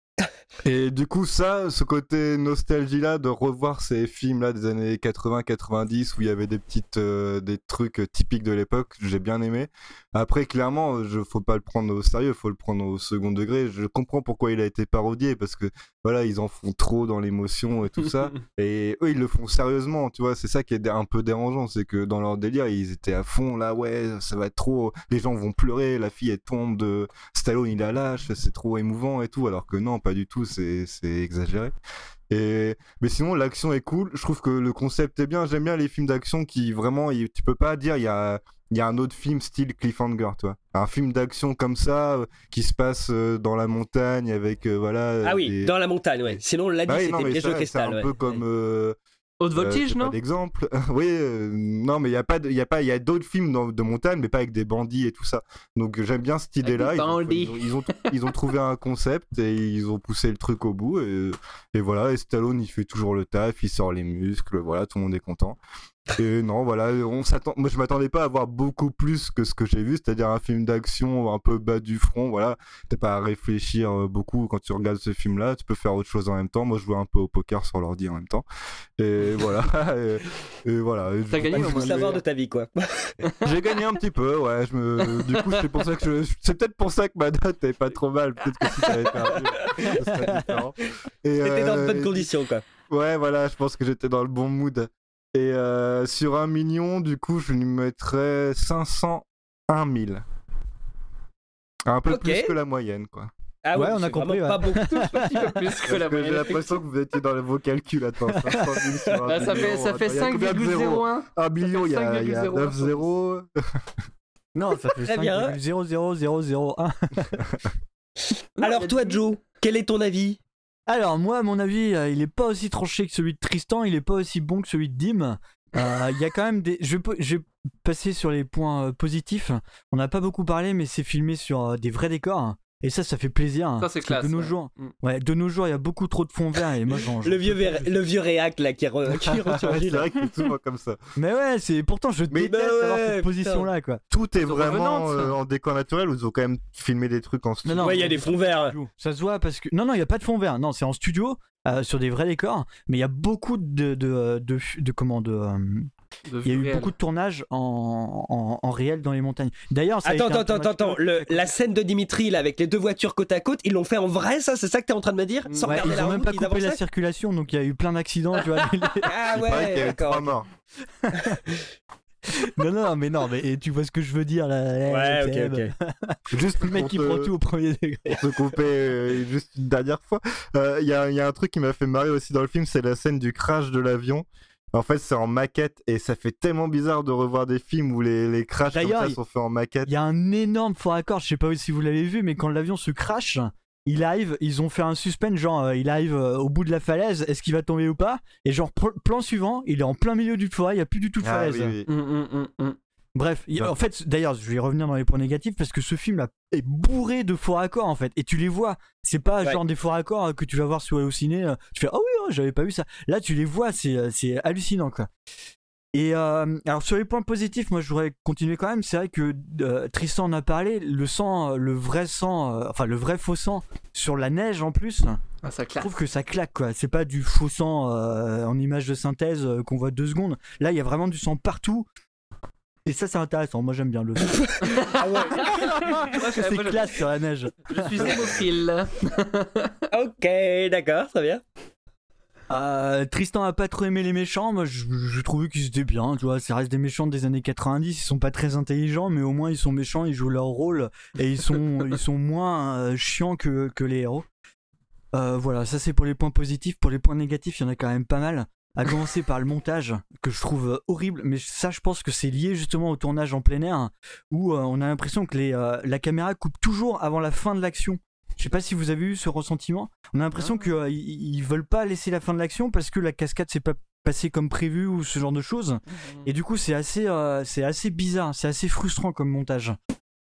S12: Et du coup, ça, ce côté nostalgie-là, de revoir ces films-là des années quatre-vingts quatre-vingt-dix où il y avait des petites, euh, des trucs typiques de l'époque, j'ai bien aimé. Après, clairement, je, faut pas le prendre au sérieux, faut le prendre au second degré. Je comprends pourquoi il a été parodié, parce que voilà, ils en font trop dans l'émotion et tout ça. Et eux, ils le font sérieusement, tu vois. C'est ça qui est un peu dérangeant, c'est que dans leur délire, ils étaient à fond là, ouais, ça va être trop. Les gens vont pleurer, la fille elle tombe de Stallone, il la lâche, c'est trop émouvant et tout. Alors que non, pas du tout, c'est, c'est exagéré. Et... mais sinon l'action est cool, je trouve que le concept est bien, j'aime bien les films d'action qui vraiment, il... tu peux pas dire il y a... il y a un autre film style Cliffhanger, tu vois, un film d'action comme ça euh, qui se passe euh, dans la montagne avec euh, voilà.
S4: Ah oui,
S12: des...
S4: dans la montagne, ouais. Sinon on l'a dit,
S12: bah oui,
S4: c'était Piège au cristal.
S12: C'est un
S4: ouais.
S12: peu comme euh,
S6: Haute voltige,
S12: euh,
S6: non?
S12: Pas d'exemple. Oui, euh, non, mais il y a pas, il y a pas, il y a d'autres films dans, de montagne, mais pas avec des bandits et tout ça. Donc j'aime bien cette idée-là. Ils ont, ils, ont, ils, ont, ils ont trouvé un concept et ils ont poussé le truc au bout. Et, et voilà, et Stallone, il fait toujours le taf, il sort les muscles, voilà, tout le monde est content. Et non, voilà, on s'attend. Moi, je m'attendais pas à voir beaucoup plus que ce que j'ai vu, c'est-à-dire un film d'action un peu bas du front. Voilà, t'as pas à réfléchir beaucoup quand tu regardes ce film-là. Tu peux faire autre chose en même temps. Moi, je jouais un peu au poker sur l'ordi en même temps. Et voilà. et, et voilà.
S4: T'as gagné, on veut savoir de ta vie, quoi.
S12: J'ai gagné un petit peu, ouais. Je me... Du coup, c'est pour ça que je... c'est peut-être pour ça que ma note est pas trop mal. Peut-être que si t'avais perdu, ça serait différent. Et,
S4: T'étais
S12: euh...
S4: dans de bonnes conditions, quoi.
S12: Ouais, voilà. Je pense que j'étais dans le bon mood. Et euh, sur un million, du coup, je lui mettrais cinq cent un mille. Un peu okay. plus que la moyenne, quoi.
S4: Ah ouais, ouais on a compris. Ouais. Pas beaucoup, un petit peu plus que la moyenne.
S12: J'ai l'impression que vous étiez dans vos calculs. Attends, cinq cent mille sur un
S6: bah, ça
S12: million,
S6: fait, ça fait cinq virgule zéro un.
S12: Un million, il y a, y a neuf zéros.
S7: Non, ça fait cinq virgule zéro zéro zéro zéro un.
S4: Alors toi, Joe, quel est ton avis?
S7: Alors moi, à mon avis, euh, il est pas aussi tranché que celui de Tristan, il est pas aussi bon que celui de Dim. Il euh, y a quand même des... Je vais, je vais passer sur les points euh, positifs. On n'a pas beaucoup parlé, mais c'est filmé sur euh, des vrais décors. Et ça, ça fait plaisir.
S6: Ça, c'est classe.
S7: De nos
S6: ouais.
S7: jours, ouais, de nos jours, il y a beaucoup trop de fond vert et moi, j'en, j'en
S4: le vieux ver... le vieux réac là qui, re... qui ressurgit.
S12: C'est vrai que c'est souvent comme ça.
S7: Mais ouais, c'est pourtant je
S12: mais
S7: déteste
S12: bah ouais,
S7: avoir cette position là quoi.
S12: Tout est vraiment euh, en décor naturel ou ils ont quand même filmé des trucs en studio.
S4: Non, non, ouais, il y a des fonds verts.
S7: Ça se voit parce que non non, il y a pas de fond vert. Non, c'est en studio euh, sur des vrais décors, mais il y a beaucoup de de de, de, de comment de euh... Il y a eu réel. beaucoup de tournages en, en, en réel dans les montagnes. D'ailleurs, ça
S4: attends,
S7: a été
S4: attends, attends, attends. Le, la scène de Dimitri là avec les deux voitures côte à côte, ils l'ont fait en vrai, ça, c'est ça que t'es en train de me dire? Sans
S7: ouais, ils
S4: la
S7: ont
S4: route,
S7: même pas
S4: ils
S7: coupé la
S4: ça
S7: circulation, donc il y a eu plein d'accidents. Tu vois.
S4: Ah
S12: il
S4: ouais,
S12: paraît qu'il y avait
S4: d'accord.
S12: trois morts.
S7: non, non, mais non, mais tu vois ce que je veux dire là.
S4: Ouais, ok, ok.
S7: Juste le mec qui te... prend tout au premier degré.
S12: Pour te couper euh, juste une dernière fois, il euh, y, y a un truc qui m'a fait marrer aussi dans le film, c'est la scène du crash de l'avion. En fait, c'est en maquette et ça fait tellement bizarre de revoir des films où les, les crashs comme ça sont faits en maquette.
S7: Il y a un énorme faux raccord, je sais pas si vous l'avez vu, mais quand l'avion se crash, il arrive, ils ont fait un suspense, genre euh, il arrive euh, au bout de la falaise, est-ce qu'il va tomber ou pas? Et genre, plan suivant, il est en plein milieu du forêt, il n'y a plus du tout de falaise.
S12: Ah, oui, oui.
S7: Mmh, mmh, mmh. Bref, il, en fait, d'ailleurs, je vais revenir dans les points négatifs parce que ce film-là est bourré de faux raccords en fait, et tu les vois. C'est pas ouais. genre des faux raccords que tu vas voir sur Allociné. Tu fais oh oui, oh, j'avais pas vu ça. Là, tu les vois, c'est c'est hallucinant quoi. Et euh, alors sur les points positifs, moi, je voudrais continuer quand même. C'est vrai que euh, Tristan en a parlé. Le sang, le vrai sang, euh, enfin le vrai faux sang sur la neige en plus.
S6: Ah, ça claque.
S7: Je trouve que ça claque quoi. C'est pas du faux sang euh, en image de synthèse euh, qu'on voit deux secondes. Là, il y a vraiment du sang partout. Et ça c'est intéressant, moi j'aime bien le son. Ah ouais. C'est classe sur la neige.
S6: Je suis hémophile.
S4: Ok, d'accord, très bien.
S7: Euh, Tristan a pas trop aimé les méchants, moi je trouvais qu'ils étaient bien, tu vois, ça reste des méchants des années quatre-vingt-dix, ils sont pas très intelligents, mais au moins ils sont méchants, ils jouent leur rôle, et ils sont, ils sont moins euh, chiants que, que les héros. Euh, voilà, ça c'est pour les points positifs, pour les points négatifs il y en a quand même pas mal. À commencer par le montage que je trouve horrible, mais ça je pense que c'est lié justement au tournage en plein air où euh, on a l'impression que les, euh, la caméra coupe toujours avant la fin de l'action. Je sais pas si vous avez eu ce ressentiment. On a l'impression qu'ils euh, ils veulent pas laisser la fin de l'action parce que la cascade s'est pas passée comme prévu ou ce genre de choses. Et du coup c'est assez, euh, c'est assez bizarre, c'est assez frustrant comme montage.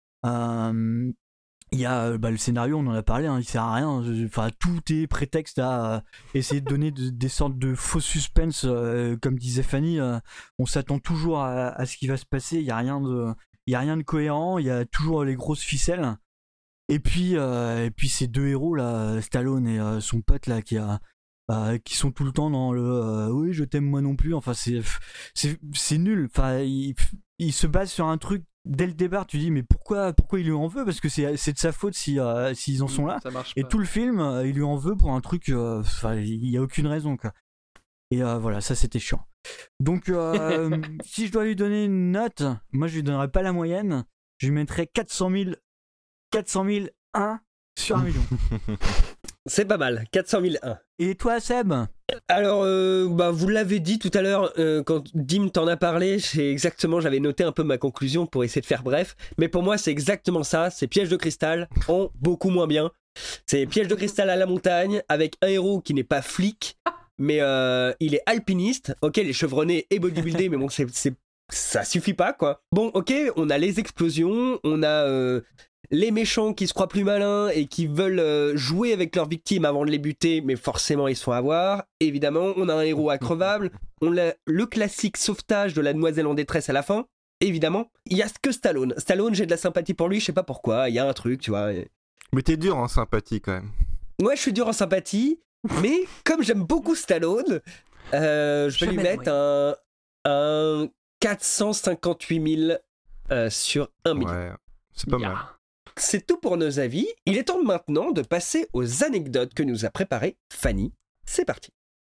S7: Euh, Il y a bah, le scénario, on en a parlé, hein, il sert à rien. Enfin, tout est prétexte à euh, essayer de donner de, des sortes de faux suspens, euh, comme disait Fanny. Euh, on s'attend toujours à, à ce qui va se passer. Il y a rien de, il y a rien de cohérent. Il y a toujours les grosses ficelles. Et puis, euh, et puis ces deux héros là, Stallone et euh, son pote là, qui a, euh, qui sont tout le temps dans le, euh, oui, je t'aime moi non plus. Enfin, c'est, c'est, c'est nul. Enfin, il, il se base sur un truc dès le départ, tu dis mais pourquoi, pourquoi il lui en veut? Parce que c'est, c'est de sa faute si, euh, s'ils en sont là. Et tout le film, euh, il lui en veut pour un truc. Enfin, euh, il y a aucune raison quoi. Et euh, voilà, ça c'était chiant. Donc, euh, si je dois lui donner une note, moi je lui donnerais pas la moyenne. Je lui mettrais quatre cent mille, quatre cent mille un sur un million.
S4: C'est pas mal, quatre cent mille un.
S7: Et toi, Seb?
S4: Alors, euh, bah, vous l'avez dit tout à l'heure, euh, quand Dim t'en a parlé, c'est exactement, j'avais noté un peu ma conclusion pour essayer de faire bref. Mais pour moi, c'est exactement ça. C'est Piège de cristal en beaucoup moins bien. C'est Piège de cristal à la montagne avec un héros qui n'est pas flic, mais euh, il est alpiniste. Ok, il est chevronné et bodybuildé, mais bon, c'est, c'est, ça suffit pas, quoi. Bon, ok, on a les explosions, on a euh, les méchants qui se croient plus malins et qui veulent euh, jouer avec leurs victimes avant de les buter, mais forcément ils se font avoir. Évidemment, on a un héros increvable. On a le classique sauvetage de la demoiselle en détresse à la fin. Évidemment, il y a que Stallone. Stallone, j'ai de la sympathie pour lui, je sais pas pourquoi. Il y a un truc, tu vois.
S12: Mais t'es dur en sympathie quand même.
S4: Ouais, je suis dur en sympathie, mais comme j'aime beaucoup Stallone, euh, je vais lui mettre un, un quatre cent cinquante-huit mille euh, sur un million.
S12: Ouais, c'est pas yeah. mal.
S4: C'est tout pour nos avis. Il est temps maintenant de passer aux anecdotes que nous a préparées Fanny. C'est parti.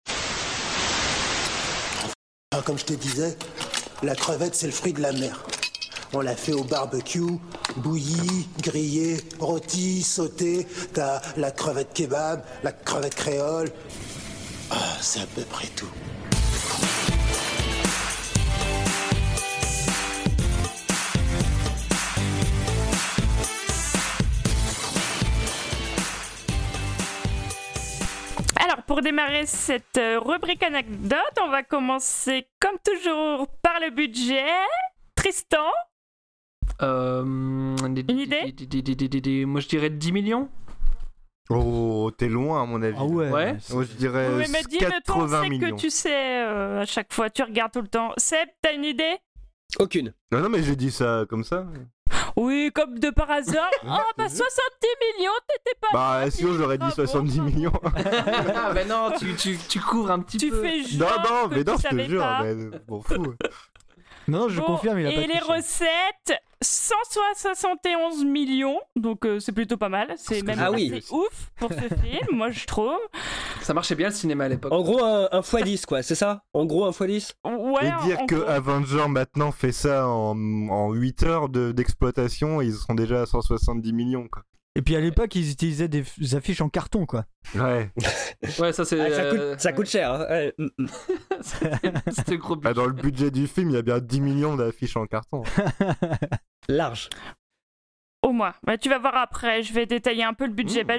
S14: Ah, comme je te disais, la crevette, c'est le fruit de la mer. On l'a fait au barbecue, bouillie, grillée, rôtie, sautée. T'as la crevette kebab, la crevette créole. Ah, c'est à peu près tout.
S5: Alors, pour démarrer cette rubrique anecdote, on va commencer comme toujours par le budget. Tristan,
S6: euh,
S5: une idée?
S6: Moi je dirais dix millions.
S12: Oh, t'es loin à mon avis.
S7: Ah ouais,
S6: ouais.
S12: Moi je dirais
S5: oui, mais dis-le
S12: quatre-vingts
S5: toi,
S12: millions.
S5: Que tu sais euh, à chaque fois, tu regardes tout le temps. Seb, t'as une idée?
S4: Aucune.
S12: Non, non, mais j'ai dit ça comme ça.
S5: Oui, comme de par hasard. Oh, bah soixante-dix millions, t'étais pas.
S12: Bah, rapide, sinon j'aurais dit soixante-dix millions.
S6: Ah, bah non, tu, tu, tu couvres un petit
S5: tu
S6: peu.
S5: Tu fais genre.
S12: Non, non, mais non, je te jure,
S5: pas.
S12: mais bon, fou.
S7: Non, je
S5: bon,
S7: confirme, il a
S5: et
S7: pas
S5: les
S7: triché.
S5: recettes, cent soixante et onze millions, donc euh, c'est plutôt pas mal. C'est même
S4: ah
S5: assez
S4: oui.
S5: ouf pour ce film, moi je trouve.
S6: Ça marchait bien le cinéma à l'époque.
S4: En gros, un, un fois dix, quoi, c'est ça? En gros, un fois dix?
S5: Ouais,
S12: et dire
S5: en
S12: que
S5: gros.
S12: Avenger maintenant fait ça en, en huit heures de, d'exploitation, ils sont déjà à cent soixante-dix millions, quoi.
S7: Et puis à l'époque, ils utilisaient des affiches en carton, quoi.
S12: Ouais.
S6: Ouais, ça c'est.
S4: Ah, ça, coûte,
S6: euh...
S4: ça coûte cher. Hein. Ouais.
S6: C'était gros budget.
S12: Ah, dans le budget du film, il y a bien dix millions d'affiches en carton.
S4: Large.
S5: Au moins. Bah, tu vas voir après, je vais détailler un peu le budget.
S12: Mmh.
S5: Bah,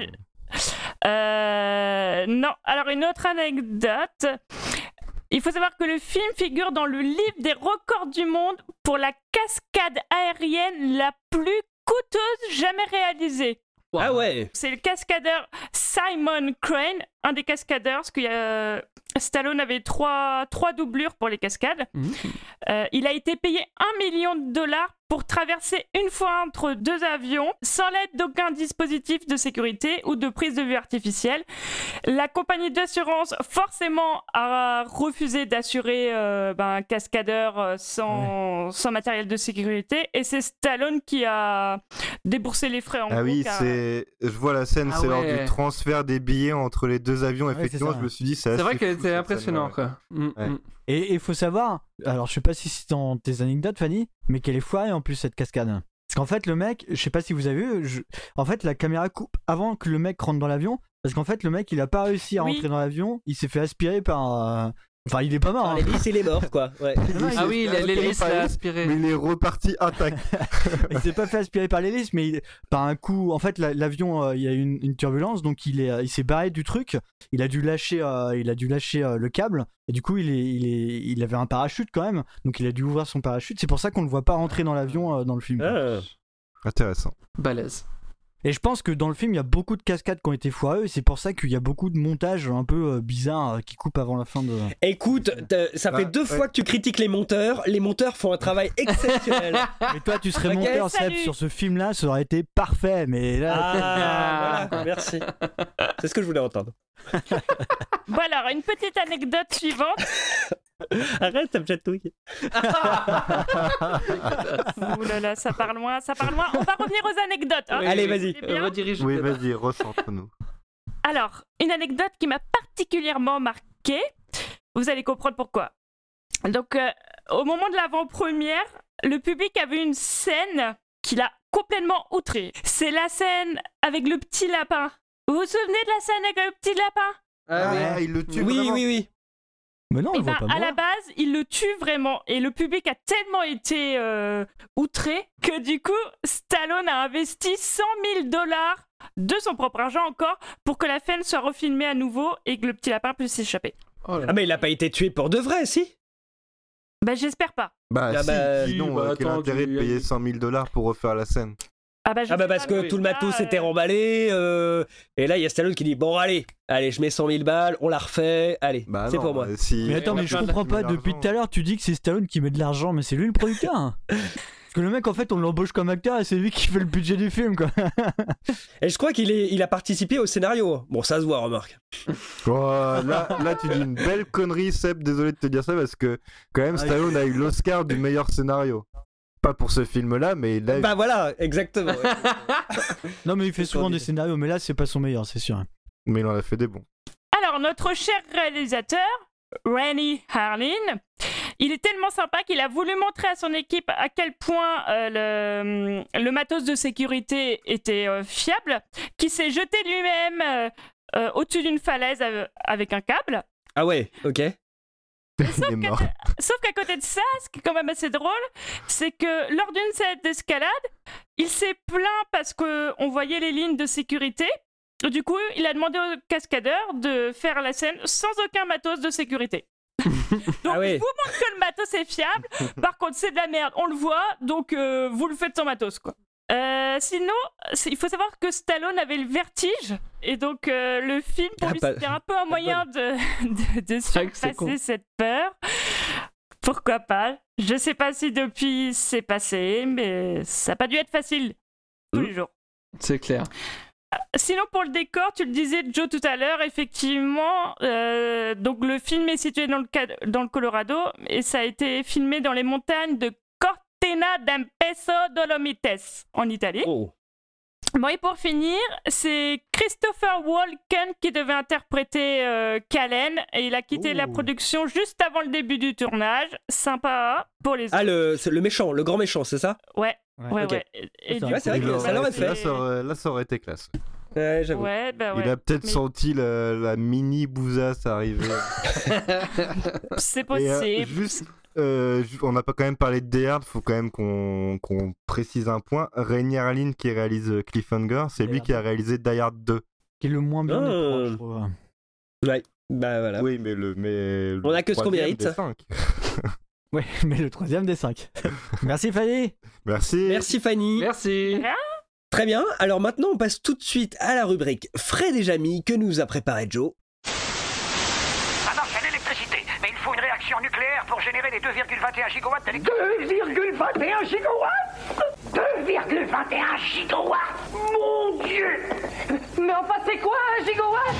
S5: euh, non, alors une autre anecdote. Il faut savoir que le film figure dans le livre des records du monde pour la cascade aérienne la plus coûteuse jamais réalisée.
S4: Wow. Ah ouais.
S5: C'est le cascadeur Simon Crane, un des cascadeurs, parce qu'il y a... Stallone avait trois, trois doublures pour les cascades. Mmh. Euh, il a été payé un million de dollars pour traverser une fois entre deux avions sans l'aide d'aucun dispositif de sécurité ou de prise de vue artificielle. La compagnie d'assurance forcément a refusé d'assurer euh, ben, un cascadeur sans, ouais. sans matériel de sécurité, et c'est Stallone qui a déboursé les frais en
S12: Ah
S5: gros,
S12: oui,
S5: car...
S12: c'est... je vois la scène, ah c'est ouais. lors du transfert des billets entre les deux avions. Ouais, effectivement, je me suis dit, c'est,
S6: c'est vrai
S12: fou,
S6: qu'elle était impressionnante, quoi. Mm,
S12: ouais.
S6: mm.
S7: Et il faut savoir, alors je sais pas si c'est dans tes anecdotes, Fanny, mais qu'elle est foirée en plus cette cascade. Parce qu'en fait, le mec, je sais pas si vous avez vu, je... en fait, la caméra coupe avant que le mec rentre dans l'avion, parce qu'en fait, le mec, il a pas réussi à
S5: oui.
S7: rentrer dans l'avion, il s'est fait aspirer par. Euh... Enfin, il est pas mort. Hein.
S4: L'hélice, il est mort, quoi. Ouais.
S6: Ah oui, l'hélice l'a aspiré.
S12: Mais il est reparti intact.
S7: Il s'est pas fait aspirer par l'hélice, mais il... par un coup, en fait, la, l'avion, euh, il y a eu une, une turbulence, donc il est, il s'est barré du truc. Il a dû lâcher, euh, il a dû lâcher euh, le câble, et du coup, il est, il est, il avait un parachute quand même, donc il a dû ouvrir son parachute. C'est pour ça qu'on le voit pas rentrer dans l'avion euh, dans le film.
S4: Ah.
S12: Intéressant.
S6: Balèze.
S7: Et je pense que dans le film, il y a beaucoup de cascades qui ont été foireux, et c'est pour ça qu'il y a beaucoup de montages un peu euh, bizarres euh, qui coupent avant la fin de...
S4: Écoute, ça fait bah, deux ouais. fois que tu critiques les monteurs. Les monteurs font un travail exceptionnel.
S7: Mais toi, tu serais
S4: okay,
S7: monteur, Seb, sur ce film-là, ça aurait été parfait, mais là...
S4: Ah, voilà, merci. C'est ce que je voulais entendre.
S5: Bon alors, une petite anecdote suivante.
S4: Arrête, ça me chatouille.
S5: Ouh là là, ça part loin, ça part loin. On va revenir aux anecdotes. Hein.
S4: Oui, Allez, vas-y.
S6: Redirige.
S12: Oui, vas-y, recentre-nous.
S5: Alors, une anecdote qui m'a particulièrement marquée. Vous allez comprendre pourquoi. Donc, euh, au moment de l'avant-première, le public a vu une scène qui l'a complètement outré. C'est la scène avec le petit lapin. Vous vous souvenez de la scène avec le petit lapin ?
S12: Ah, ah oui, il le tue
S4: Oui,
S12: vraiment.
S4: oui, oui.
S7: Mais non, on
S5: Et
S7: le voit
S5: ben,
S7: pas
S5: à la
S7: mourir.
S5: base, il le tue vraiment. Et le public a tellement été euh, outré que du coup, Stallone a investi cent mille dollars de son propre argent encore pour que la scène soit refilmée à nouveau et que le petit lapin puisse s'échapper.
S6: Oh là.
S4: Ah, mais il a pas été tué pour de vrai, si?
S5: Bah, j'espère pas.
S12: Bah,
S4: Ah
S12: si,
S4: bah,
S12: sinon,
S6: bah,
S12: euh, quel
S6: attends,
S12: intérêt
S6: tu-
S12: de payer cent mille dollars pour refaire la scène?
S5: Ah bah, je
S4: Ah bah
S5: sais
S4: parce
S5: pas,
S4: que
S5: mais
S4: tout le
S5: là,
S4: matos
S5: euh,
S4: était remballé, euh, et là il y a Stallone qui dit bon allez, allez je mets cent mille balles, on la refait, allez,
S12: Bah
S4: c'est
S12: non,
S4: pour moi.
S12: euh, Si...
S7: Mais attends,
S6: on a
S7: mais je
S6: plein
S7: comprends
S12: de-
S7: pas,
S12: de
S7: depuis
S12: l'argent.
S7: tout à l'heure tu dis que c'est Stallone qui met de l'argent, mais c'est lui le producteur. Hein. Parce que le mec en fait on l'embauche comme acteur et c'est lui qui fait le budget du film quoi.
S4: Et je crois qu'il est, il a participé au scénario. Bon ça se voit, remarque.
S12: Oh, là, là, tu dis une belle connerie, Seb. Désolé de te dire ça parce que quand même,
S7: Ah,
S12: Stallone a eu l'Oscar du meilleur scénario. Pas pour ce film-là, mais il a eu.
S4: Bah voilà, exactement.
S7: Non mais il fait
S4: C'est
S7: souvent
S4: pas
S7: des
S4: dit.
S7: scénarios, mais là c'est pas son meilleur, c'est sûr.
S12: Mais il en a fait des bons.
S5: Alors, notre cher réalisateur, Rennie Harlin, il est tellement sympa qu'il a voulu montrer à son équipe à quel point euh, le, le matos de sécurité était euh, fiable, qu'il s'est jeté lui-même euh, euh, au-dessus d'une falaise euh, avec un câble.
S4: Ah ouais, ok.
S12: Il est mort.
S5: Sauf qu'à côté de ça, ce qui est quand même assez drôle, c'est que lors d'une scène d'escalade, il s'est plaint parce qu'on voyait les lignes de sécurité. Du coup, il a demandé au cascadeur de faire la scène sans aucun matos de sécurité. Donc,
S4: Ah ouais.
S5: il vous montre que le matos est fiable. Par contre, c'est de la merde, on le voit, donc euh, vous le faites sans matos, quoi. Euh, sinon, c'est- il faut savoir que Stallone avait le vertige, et donc euh, le film, pour
S4: Ah,
S5: lui,
S4: pas-
S5: c'était un peu un moyen de, de, de
S6: C'est vrai que c'est con.
S5: surpasser cette peur. Pourquoi pas? Je sais pas si depuis c'est passé, mais ça n'a pas dû être facile tous
S4: Mmh.
S5: les jours.
S6: C'est clair.
S5: Sinon, pour le décor, tu le disais, Joe, tout à l'heure, effectivement, euh, donc le film est situé dans le, ca- dans le Colorado et ça a été filmé dans les montagnes de Cortina d'Ampezzo Dolomites, en Italie.
S4: Oh.
S5: Bon, et pour finir, c'est Christopher Walken qui devait interpréter euh, Callen et il a quitté
S4: Oh.
S5: la production juste avant le début du tournage. Sympa pour les
S4: Ah le, c'est le méchant, le grand méchant, c'est ça?
S5: Ouais, ouais,
S4: Ok.
S5: ouais. Et, et
S7: Ça,
S5: du
S4: ouais, c'est
S5: coup,
S4: vrai que
S5: bah,
S4: ça l'aurait
S5: c'est-
S4: fait.
S12: Là, ça aurait, là, ça aurait été classe.
S4: Ouais, j'avoue.
S5: Ouais, bah ouais.
S12: Il a peut-être
S5: Mais
S12: senti la, la mini bousasse arriver.
S5: c'est
S12: Et,
S5: possible.
S12: euh, juste, euh, ju- on n'a pas quand même parlé de Die Hard, faut quand même qu'on qu'on précise un point. Rennie Harlin qui réalise euh, Cliffhanger, c'est
S7: Die
S12: lui
S7: Hard.
S12: qui a réalisé Die Hard deux.
S7: Qui est le moins bien des
S4: Oh.
S7: trois, je trouve.
S4: Ouais, bah voilà.
S12: Oui, mais le. Mais
S4: On
S12: le
S4: a que ce qu'on
S12: troisième
S4: mérite.
S12: des cinq.
S7: Ouais, mais le troisième des cinq. Merci Fanny.
S12: Merci.
S4: Merci Fanny.
S6: Merci.
S4: Très bien, alors maintenant on passe tout de suite à la rubrique Fred et Jamy que nous a préparé Joe.
S15: Ça marche à l'électricité, mais il faut une réaction nucléaire pour générer les deux virgule vingt et un gigawatts d'électricité.
S16: deux virgule vingt et un gigawatts deux virgule vingt et un gigawatts Mon Dieu. Mais enfin, c'est quoi un gigawatt?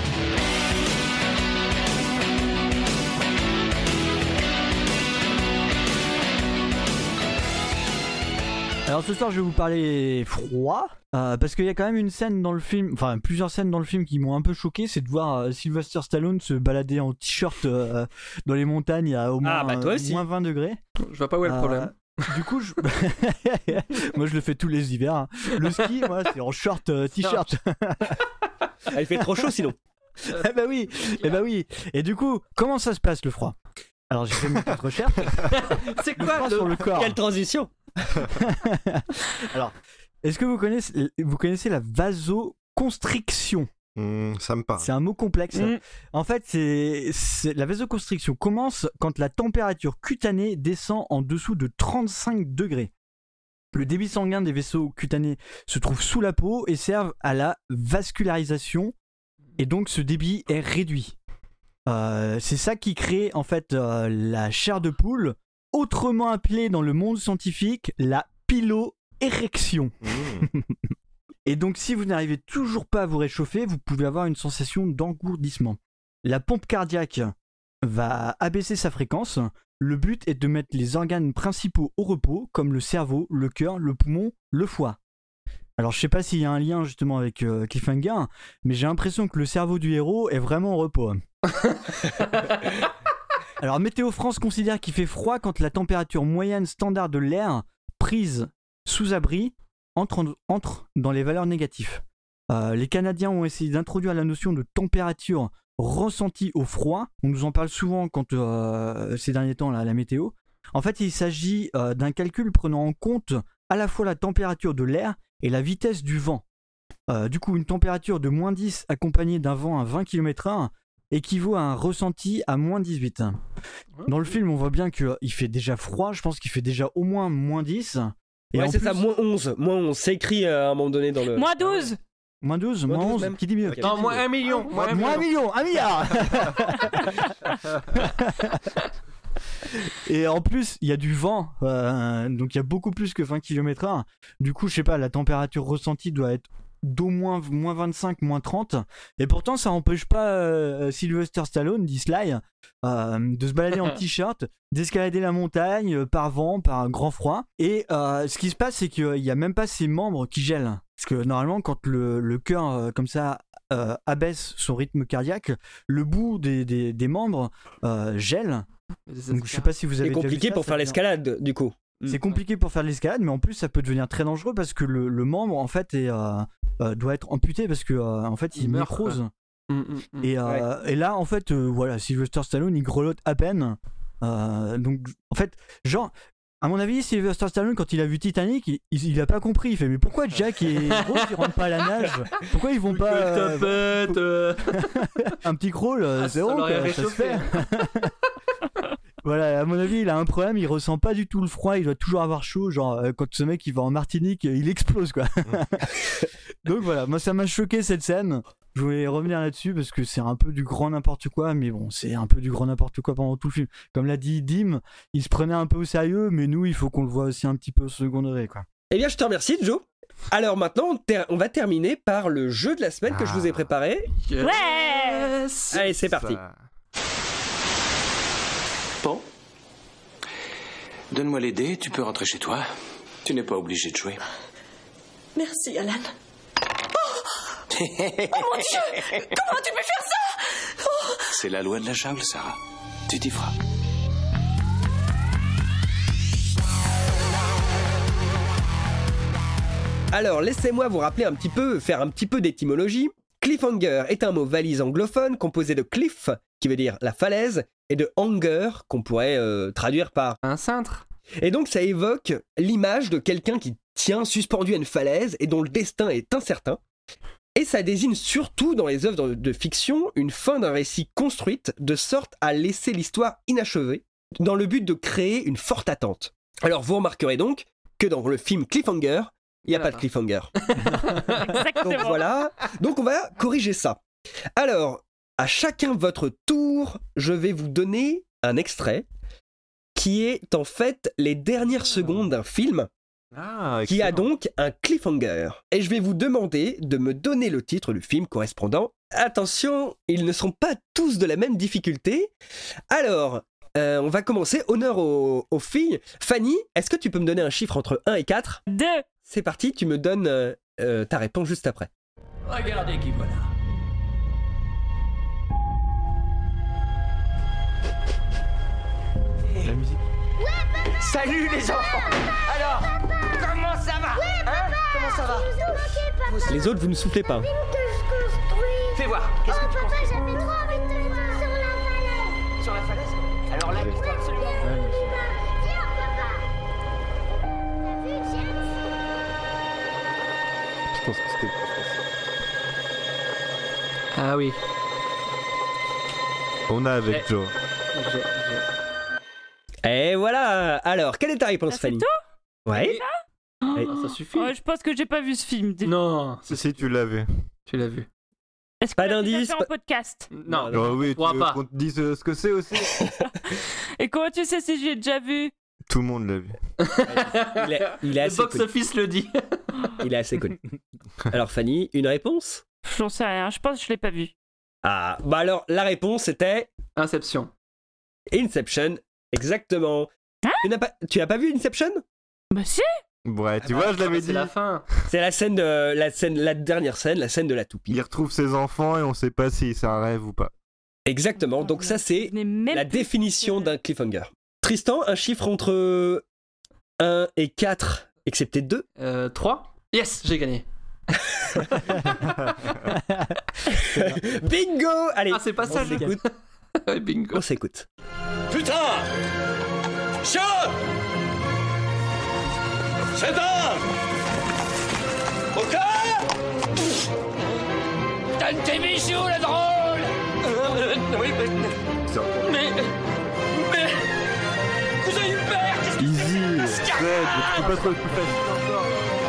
S7: Alors ce soir je vais vous parler froid, euh, parce qu'il y a quand même une scène dans le film, enfin plusieurs scènes dans le film qui m'ont un peu choqué, c'est de voir euh, Sylvester Stallone se balader en t-shirt euh, dans les montagnes à au moins,
S4: Ah, bah, toi aussi.
S7: moins vingt degrés.
S6: Je vois pas où est le
S7: Euh,
S6: problème.
S7: Du coup, je... moi je le fais tous les hivers. Hein. Le ski, moi c'est en short euh, t-shirt.
S4: Ah, il fait trop chaud sinon.
S7: Eh bah oui, eh bah oui. Et du coup, comment ça se passe le froid? Alors j'ai fait mes petites recherches.
S6: C'est
S7: Le
S6: quoi
S7: froid
S6: le...
S7: sur le corps.
S4: Quelle transition.
S7: Alors, est-ce que vous connaissez, vous connaissez la vasoconstriction?
S12: Mmh, ça me parle.
S7: C'est un mot complexe.
S5: Mm.
S7: En fait, c'est, c'est- la vasoconstriction commence quand la température cutanée descend en dessous de trente-cinq degrés. Le débit sanguin des vaisseaux cutanés se trouve sous la peau et servent à la vascularisation, et donc ce débit est réduit. Euh, c'est ça qui crée en fait euh, la chair de poule, autrement appelée dans le monde scientifique la piloérection.
S12: Mmh.
S7: Et donc si vous n'arrivez toujours pas à vous réchauffer, vous pouvez avoir une sensation d'engourdissement. La pompe cardiaque va abaisser sa fréquence. Le but est de mettre les organes principaux au repos, comme le cerveau, le cœur, le poumon, le foie. Alors je sais pas s'il y a un lien justement avec euh, Cliffhanger, mais j'ai l'impression que le cerveau du héros est vraiment au repos. Alors Météo France considère qu'il fait froid quand la température moyenne standard de l'air prise sous abri entre, entre dans les valeurs négatives. Euh, les Canadiens ont essayé d'introduire la notion de température ressentie au froid. On nous en parle souvent quand euh, ces derniers temps là, la météo. En fait, il s'agit euh, d'un calcul prenant en compte à la fois la température de l'air et la vitesse du vent. Euh, du coup, une température de moins dix accompagnée d'un vent à vingt kilomètres heure équivaut à un ressenti à moins dix-huit. Dans le film, on voit bien qu'il fait déjà froid, je pense qu'il fait déjà au moins moins dix.
S4: Et ouais, c'est plus... ça, moins onze. Moins onze, c'est écrit euh, à un moment donné dans le...
S5: Moins douze
S7: Moins douze, moins onze, même. Qui dit mieux?
S6: Non, moins un million.
S7: Ah, moins, moins un million, un milliard. Et en plus, il y a du vent, euh, donc il y a beaucoup plus que vingt kilomètres heure. Du coup, je sais pas, la température ressentie doit être d'au moins moins vingt-cinq, moins trente. Et pourtant, ça n'empêche pas euh, Sylvester Stallone, dit Sly, euh, de se balader en t-shirt, d'escalader la montagne euh, par vent, par grand froid. Et euh, ce qui se passe, c'est qu'il n'y a même pas ses membres qui gèlent. Parce que normalement, quand le, le cœur, euh, comme ça, euh, abaisse son rythme cardiaque, le bout des, des, des membres euh, gèle. Donc, je sais pas si vous avez
S4: c'est compliqué
S7: déjà vu ça,
S4: pour
S7: ça
S4: faire
S7: vient...
S4: l'escalade, du coup.
S7: C'est compliqué pour faire de l'escalade, mais en plus ça peut devenir très dangereux parce que le, le membre en fait est, euh, euh, doit être amputé parce que euh, en fait il, il nécrose.
S6: Mmh, mmh,
S7: et, euh, ouais. et là en fait euh, voilà, Sylvester Stallone il grelotte à peine. Euh, donc en fait genre à mon avis Sylvester Stallone quand il a vu Titanic il, il, il a pas compris, il fait mais pourquoi Jack et Rose ils rentrent pas à la nage, pourquoi ils vont pas euh,
S6: tapette, euh...
S7: un petit crawl ah, c'est bon ça se fait. Voilà, à mon avis, il a un problème, il ressent pas du tout le froid, il doit toujours avoir chaud, genre euh, quand ce mec il va en Martinique, il explose quoi. Donc voilà, moi ça m'a choqué cette scène. Je voulais revenir là-dessus parce que c'est un peu du grand n'importe quoi, mais bon, c'est un peu du grand n'importe quoi pendant tout le film. Comme l'a dit Dim, il se prenait un peu au sérieux, mais nous, il faut qu'on le voit aussi un petit peu au second degré quoi.
S4: Eh bien, je te remercie, Joe. Alors maintenant, on, ter- on va terminer par le jeu de la semaine ah. que je vous ai préparé.
S5: Yes. Ouais.
S4: Allez, c'est parti.
S13: Bon. Donne-moi les dés, tu peux rentrer chez toi. Tu n'es pas obligé de jouer.
S17: Merci, Alan. Oh, oh mon Dieu! Comment tu peux faire ça? Oh.
S13: C'est la loi de la jungle, Sarah. Tu t'y feras.
S4: Alors, laissez-moi vous rappeler un petit peu, faire un petit peu d'étymologie. Cliffhanger est un mot valise anglophone composé de cliff, qui veut dire la falaise, et de hanger, qu'on pourrait euh, traduire par
S6: un cintre.
S4: Et donc ça évoque l'image de quelqu'un qui tient suspendu à une falaise et dont le destin est incertain. Et ça désigne surtout dans les œuvres de fiction une fin d'un récit construite de sorte à laisser l'histoire inachevée, dans le but de créer une forte attente. Alors vous remarquerez donc que dans le film Cliffhanger, il n'y a pas de cliffhanger. Donc voilà, donc on va corriger ça. Alors, à chacun votre tour, je vais vous donner un extrait qui est en fait les dernières secondes d'un film ah, qui a donc un cliffhanger. Et je vais vous demander de me donner le titre du film correspondant. Attention, ils ne sont pas tous de la même difficulté. Alors, euh, on va commencer. Honneur aux, aux filles. Fanny, est-ce que tu peux me donner un chiffre entre un et quatre?
S5: deux.
S4: C'est parti, tu me donnes euh, euh, ta réponse juste après.
S15: Regardez qui voilà.
S7: La musique.
S15: Ouais, papa. Salut les enfants. Alors, papa. Comment ça va? Ouais, papa. Hein? Comment ça va?
S4: Manquez, papa. Les autres, vous ne soufflez pas.
S15: Fais voir. Qu'est-ce
S16: oh,
S15: que tu
S16: papa,
S15: construis?
S16: j'avais trop envie de te voir sur la falaise.
S15: Sur la falaise? Alors là, il faut absolument.
S16: Ouais, viens, papa. T'as vu, James?
S12: Je pense que c'était.
S6: Ah oui.
S12: On a avec
S6: eh.
S12: Joe.
S6: J'ai, j'ai...
S4: Et voilà. Alors, quelle est ta réponse,
S5: ah,
S4: Fanny?
S5: C'est tout?
S4: Ouais.
S5: Oh,
S6: Et... Ça suffit.
S5: Oh, je pense que j'ai pas vu ce film.
S6: Non.
S12: Si, si, tu l'as vu.
S6: Tu l'as vu.
S5: Est-ce
S4: pas
S5: que
S4: d'indice
S5: fait en podcast?
S6: Non.
S12: Oh, oui, tu veux
S6: pas.
S12: qu'on te dise ce que c'est aussi?
S5: Et comment tu sais si j'ai déjà vu?
S12: Tout le monde l'a vu.
S4: il est, il est assez
S6: le box-office le dit.
S4: Il est assez connu. Alors Fanny, une réponse?
S5: J'en sais rien, je pense que je l'ai pas vu.
S4: Ah, bah alors la réponse était...
S6: Inception.
S4: Inception, exactement. Hein tu, n'as pas, tu as pas vu Inception?
S5: Bah si.
S12: Ouais, tu
S6: ah
S12: vois,
S6: bah,
S12: je l'avais
S6: c'est
S12: dit.
S6: la fin.
S4: C'est la scène, de, la scène, la dernière scène, la scène de la toupie.
S12: Il retrouve ses enfants et on sait pas si c'est un rêve ou pas.
S4: Exactement, donc ça c'est la définition d'un cliffhanger. Tristan, un chiffre entre un et quatre, excepté deux.
S6: Euh, trois. Yes, j'ai gagné.
S4: Bingo. Allez,
S6: ah, c'est pas ça,
S4: on s'écoute.
S6: Bingo.
S4: On s'écoute.
S1: Putain! Chaud! C'est dingue! Ok! Donne tes bijoux, le drôle! Euh, oui, mais... Mais... Mais... Vous avez eu peur! Qu'est-ce
S12: Easy! Fred, tu peux pas trop le plus facile encore!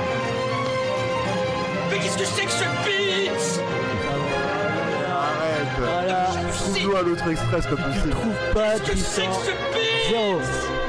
S1: Mais qu'est-ce que c'est que ce beat?
S12: Arrête!
S7: Voilà.
S12: Trouve-nous un autre express comme possible.
S7: Tu trouves pas, Tristan? Zéro.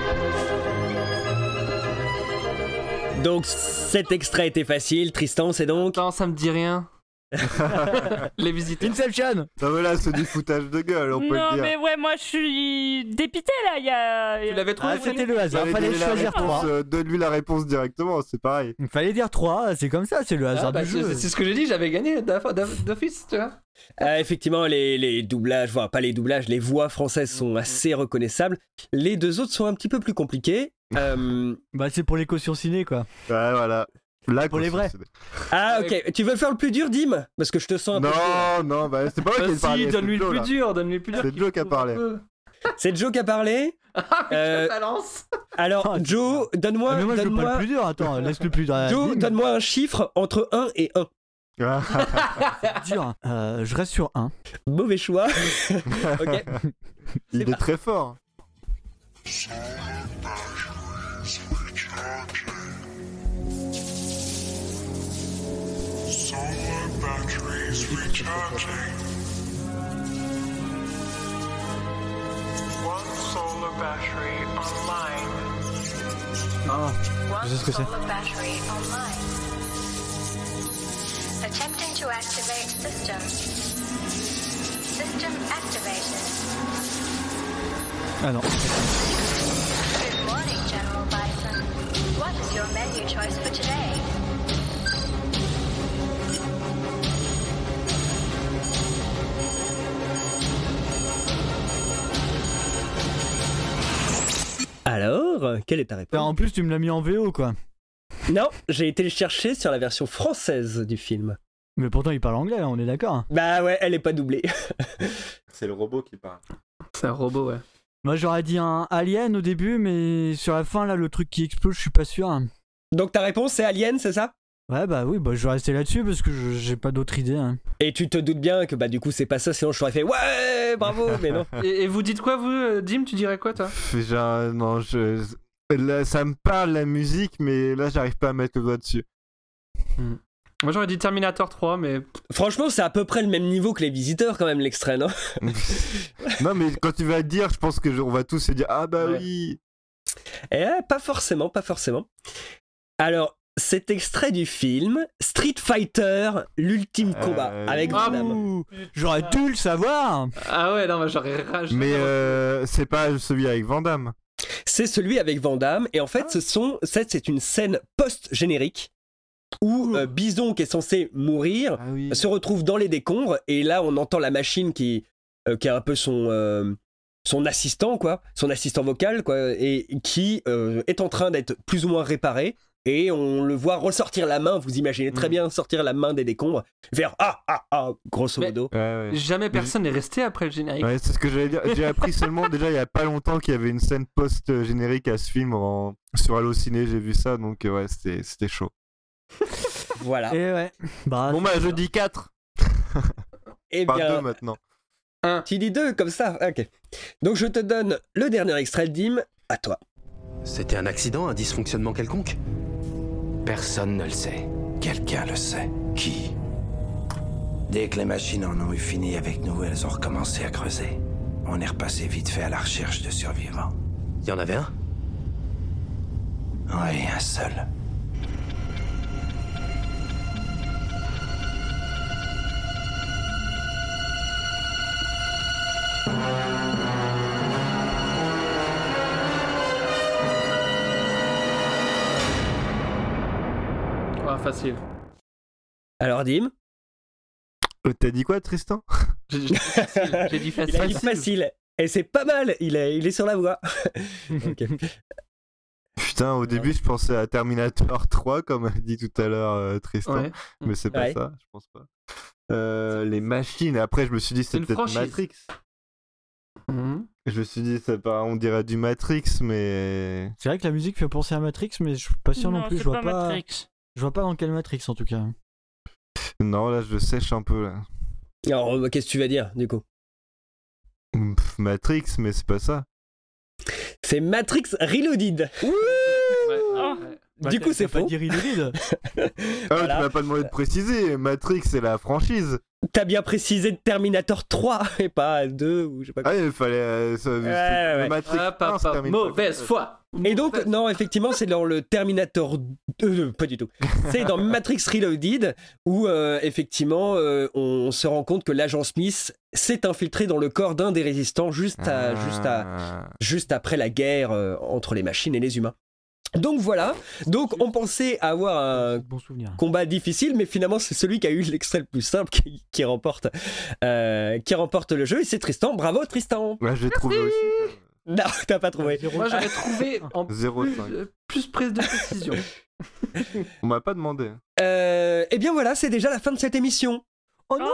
S4: Donc cet extrait était facile. Tristan, c'est donc...
S6: Attends, ça me dit rien. Les visiteurs.
S7: Inception.
S12: Non mais là c'est du foutage de gueule, on peut
S5: non,
S12: le dire.
S5: mais ouais, moi je suis dépité là. Il y a.
S6: Tu l'avais trouvé?
S7: Ah, c'était le hasard.
S12: Fallait
S7: Fallait
S12: donner la
S7: choisir
S12: réponse,
S7: trois.
S12: euh, Donne-lui la réponse directement, c'est pareil.
S7: Il fallait dire trois, c'est comme ça, c'est le hasard
S6: Ah, bah,
S7: du
S6: c'est,
S7: jeu.
S6: c'est ce que j'ai dit, j'avais gagné d'off- d'off- d'office, tu vois.
S4: Euh, effectivement, les, les doublages, enfin pas les doublages, les voix françaises sont assez reconnaissables. Les deux autres sont un petit peu plus compliqués. Euh...
S7: Bah c'est pour les cautions ciné quoi.
S12: Ouais voilà. Là,
S7: pour les vrais.
S4: Ah ok, tu veux faire le plus dur, Dim? Parce que je te sens un
S12: non,
S4: peu chaud.
S12: Non, bah c'est pas moi qui ai
S6: si,
S12: parlé.
S6: donne-lui le plus dur, donne-lui le plus dur.
S12: C'est Joe qui a parlé.
S4: C'est Joe qui a parlé.
S6: euh... balance.
S4: Alors Joe, donne-moi...
S7: Ah, mais moi je veux
S4: donne-moi...
S7: pas le plus dur, attends, laisse le plus dur.
S4: Joe, donne-moi un chiffre entre un et un.
S7: C'est dur. Euh, je reste sur un.
S4: Mauvais choix. Ok.
S12: Il est, est très fort.
S18: Solar batteries recharging. One solar battery online.
S7: Ah, je sais ce que c'est.
S19: Solar battery online. Attempting to activate system. System activated.
S7: Ah non.
S19: Good morning, General Bison. What is your menu choice for today?
S4: Alors, quelle est ta réponse?
S7: En plus, tu me l'as mis en V O quoi.
S4: Non, j'ai été le chercher sur la version française du film.
S7: Mais pourtant, il parle anglais, on est d'accord.
S4: Bah ouais, elle est pas doublée.
S12: C'est le robot qui parle.
S6: C'est un robot, ouais.
S7: Moi, j'aurais dit un Alien au début, mais sur la fin, là, le truc qui explose, je suis pas sûr.
S4: Donc ta réponse, c'est Alien, c'est ça?
S7: Ouais, bah oui, bah je vais rester là-dessus parce que je, j'ai pas d'autre idée. Hein.
S4: Et tu te doutes bien que bah du coup, c'est pas ça, sinon je t'aurais fait ouais, bravo, mais non.
S6: Et, et vous dites quoi, vous, Dim? Tu dirais quoi, toi?
S12: Genre, non, je... Là, ça me parle la musique, mais là, j'arrive pas à mettre le doigt dessus.
S6: Hmm. Moi, j'aurais dit Terminator trois, mais...
S4: Franchement, c'est à peu près le même niveau que Les Visiteurs, quand même, l'extrait, non?
S12: Non, mais quand tu vas le dire, je pense que je... on va tous se dire ah bah ouais. oui.
S4: Eh, pas forcément, pas forcément. Alors, cet extrait du film Street Fighter, l'ultime euh... combat avec Van Damme.
S7: J'aurais dû le savoir.
S6: Ah ouais, non, mais j'aurais rage.
S12: Mais euh, c'est pas celui avec Van Damme.
S4: C'est celui avec Van Damme, et en fait, ah. ce sont, c'est une scène post-générique où euh, Bison, qui est censé mourir, ah oui. se retrouve dans les décombres, et là, on entend la machine qui, euh, qui est un peu son, euh, son assistant, quoi, son assistant vocal, quoi, et qui euh, est en train d'être plus ou moins réparé. Et on le voit ressortir la main, vous imaginez très bien sortir la main des décombres, vers ah ah ah, grosso modo.
S12: Ouais, ouais.
S6: Jamais personne n'est resté après le générique.
S12: Ouais, c'est ce que j'allais dire. J'ai appris seulement déjà il y a pas longtemps qu'il y avait une scène post-générique à ce film en... sur Allociné, j'ai vu ça, donc ouais, c'était, c'était chaud.
S4: Voilà.
S7: Et ouais.
S12: Bah, bon bah je dis quatre.
S4: Et
S12: Pas
S4: bien,
S12: deux maintenant.
S4: Un. Tu dis deux comme ça, ok. Donc je te donne le dernier extrait de Dim, à toi.
S20: C'était un accident, un dysfonctionnement quelconque? Personne ne le sait.
S9: Quelqu'un le sait. Qui? Dès que les machines en ont eu fini avec nous, elles ont recommencé à creuser. On est repassé vite fait à la recherche de survivants.
S20: Il y en avait un?
S9: Oui, un seul.
S6: Ouais, facile.
S4: Alors, Dim?
S12: Euh, T'as dit quoi, Tristan?
S6: J'ai dit facile. J'ai dit facile.
S4: Il a dit facile. Et c'est pas mal, il est, il est sur la voie. Okay.
S12: Putain, au début, je pensais à Terminator trois, comme a dit tout à l'heure euh, Tristan.
S6: Ouais.
S12: Mais c'est pas
S4: Ouais.
S12: ça, je pense pas. Euh, les machines, après, je me suis dit, c'est
S6: une
S12: peut-être
S6: franchise.
S12: Matrix.
S6: Mhm.
S12: Je me suis dit, ça part, on dirait du Matrix, mais.
S7: C'est vrai que la musique fait penser à Matrix, mais je suis pas sûr non,
S5: Non,
S7: plus.
S5: c'est
S7: Je vois
S5: pas
S7: pas.
S5: Matrix.
S7: Je vois pas dans quelle Matrix en tout cas.
S12: Non, là, je sèche un peu, là.
S4: Alors, euh, qu'est-ce que tu vas dire, du coup?
S12: Pff, Matrix, mais c'est pas ça.
S4: C'est Matrix Reloaded.
S6: Ouais,
S5: Oh.
S6: ouais.
S7: Bah,
S4: Du
S7: t'as-
S4: coup, c'est
S7: t'as pas
S4: faux.
S7: dit Reloaded.
S12: Ah,
S4: Voilà.
S12: tu m'as pas demandé de préciser. Matrix, c'est la franchise.
S4: T'as bien précisé Terminator trois et pas deux ou je sais pas quoi.
S12: Ah, il fallait. Euh, ça,
S4: Ouais,
S12: c'est-
S4: ouais.
S12: Matrix
S6: Hop,
S12: un,
S6: hop,
S12: se
S6: hop.
S12: termine pas
S6: Mauvaise
S12: comme ça.
S6: foi.
S4: Et donc, non, effectivement, c'est dans le Terminator deux, euh, pas du tout. C'est dans Matrix Reloaded où, euh, effectivement, euh, on se rend compte que l'agent Smith s'est infiltré dans le corps d'un des résistants juste, à,
S12: Ah.
S4: juste, à, juste après la guerre euh, entre les machines et les humains. Donc voilà, donc on pensait avoir un
S7: Bon souvenir.
S4: combat difficile, mais finalement c'est celui qui a eu l'extrait le plus simple qui, qui remporte, euh, qui remporte le jeu, et c'est Tristan. Bravo Tristan.
S12: Ouais, j'ai trouvé aussi.
S4: Non, t'as pas trouvé.
S6: Moi, j'aurais trouvé en
S12: zéro
S6: plus,
S12: cinq.
S6: euh, plus prise de précision.
S12: On m'a pas demandé.
S4: Euh, et bien voilà, c'est déjà la fin de cette émission.
S7: Oh non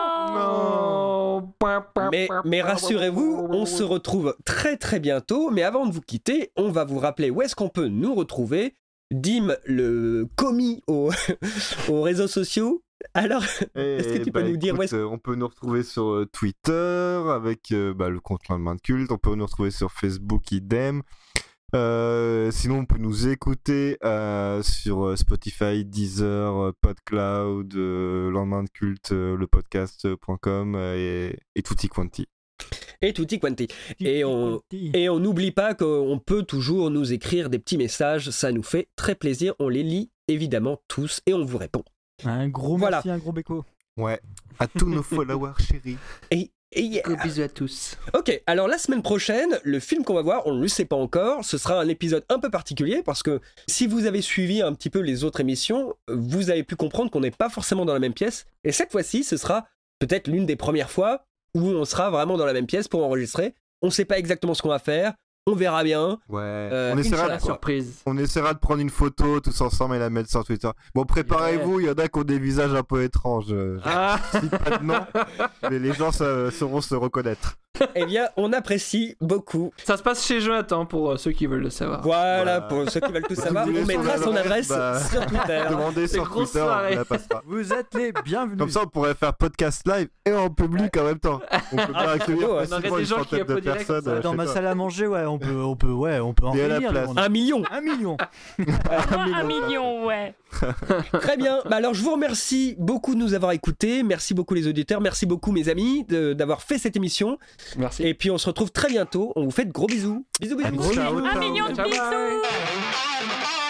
S6: Non.
S4: Mais, mais rassurez-vous, on se retrouve très très bientôt. Mais avant de vous quitter, on va vous rappeler où est-ce qu'on peut nous retrouver. Dim, le commis aux, aux réseaux sociaux. Alors, est-ce que tu
S12: bah,
S4: peux nous dire où
S12: écoute,
S4: est-ce
S12: euh, on peut nous retrouver sur euh, Twitter avec euh, bah, le compte Lendemain de Culte. On peut nous retrouver sur Facebook, idem. Euh, sinon, on peut nous écouter euh, sur euh, Spotify, Deezer, euh, PodCloud, euh, Lendemain de Culte, euh, le podcast point com euh, et, et tutti quanti.
S4: Et tutti quanti. Et on et on n'oublie pas qu'on peut toujours nous écrire des petits messages. Ça nous fait très plaisir. On les lit évidemment tous et on vous répond.
S7: Un gros
S4: Voilà.
S7: merci, un gros béco.
S12: Ouais, à tous nos followers chéris.
S4: Et, et yeah.
S6: Gros bisous à tous.
S4: Ok, alors la semaine prochaine, le film qu'on va voir, on ne le sait pas encore, ce sera un épisode un peu particulier parce que si vous avez suivi un petit peu les autres émissions, vous avez pu comprendre qu'on n'est pas forcément dans la même pièce. Et cette fois-ci, ce sera peut-être l'une des premières fois où on sera vraiment dans la même pièce pour enregistrer. On ne sait pas exactement ce qu'on va faire. On verra bien.
S12: Ouais.
S4: Euh,
S12: on, essaiera
S4: Inch'Allah,
S12: de,
S4: quoi.
S6: Surprise.
S12: on essaiera de prendre une photo tous ensemble et la mettre sur Twitter. Bon, préparez-vous, il y en a qui ont des visages un peu étranges. Je
S6: Ah.
S12: dis pas de nom, mais les gens sa- sauront se reconnaître.
S4: Eh bien, on apprécie beaucoup.
S6: Ça se passe chez Jonathan pour euh, ceux qui veulent le savoir.
S4: Voilà,
S12: Voilà.
S4: pour ceux qui veulent tout
S12: Si
S4: savoir,
S12: vous
S4: on
S12: voulez
S4: mettra
S12: son
S4: son
S12: adresse,
S4: adresse
S12: bah,
S4: sur Twitter.
S12: Demandez
S6: C'est
S12: sur
S6: grosse
S12: Twitter, on
S6: soirée.
S12: vous la passera.
S7: Vous êtes les bienvenus.
S12: Comme ça, on pourrait faire podcast live et en public en même temps. On peut pas accueillir
S4: beau, ouais.
S12: facilement
S6: On aurait des
S12: une
S6: gens qui
S12: centaine de
S6: applaudirent comme
S12: personnes.
S6: ça.
S12: euh,
S7: Dans
S12: chez
S7: ma
S12: toi.
S7: salle à manger, ouais, on peut, on peut, ouais, on peut en
S12: Et à la
S7: réunir,
S12: place.
S7: demande.
S4: Un million.
S7: Un million.
S5: Un million, ouais.
S4: Très bien. Bah alors, je vous remercie beaucoup de nous avoir écoutés. Merci beaucoup les auditeurs. Merci beaucoup mes amis de- d'avoir fait cette émission.
S6: Merci.
S4: Et puis, on se retrouve très bientôt. On vous fait de gros bisous. Bisous, bisous.
S7: Gros
S12: Ciao,
S7: bisous.
S5: Un
S12: ciao.
S5: million de
S6: Ciao, bye.
S5: bisous.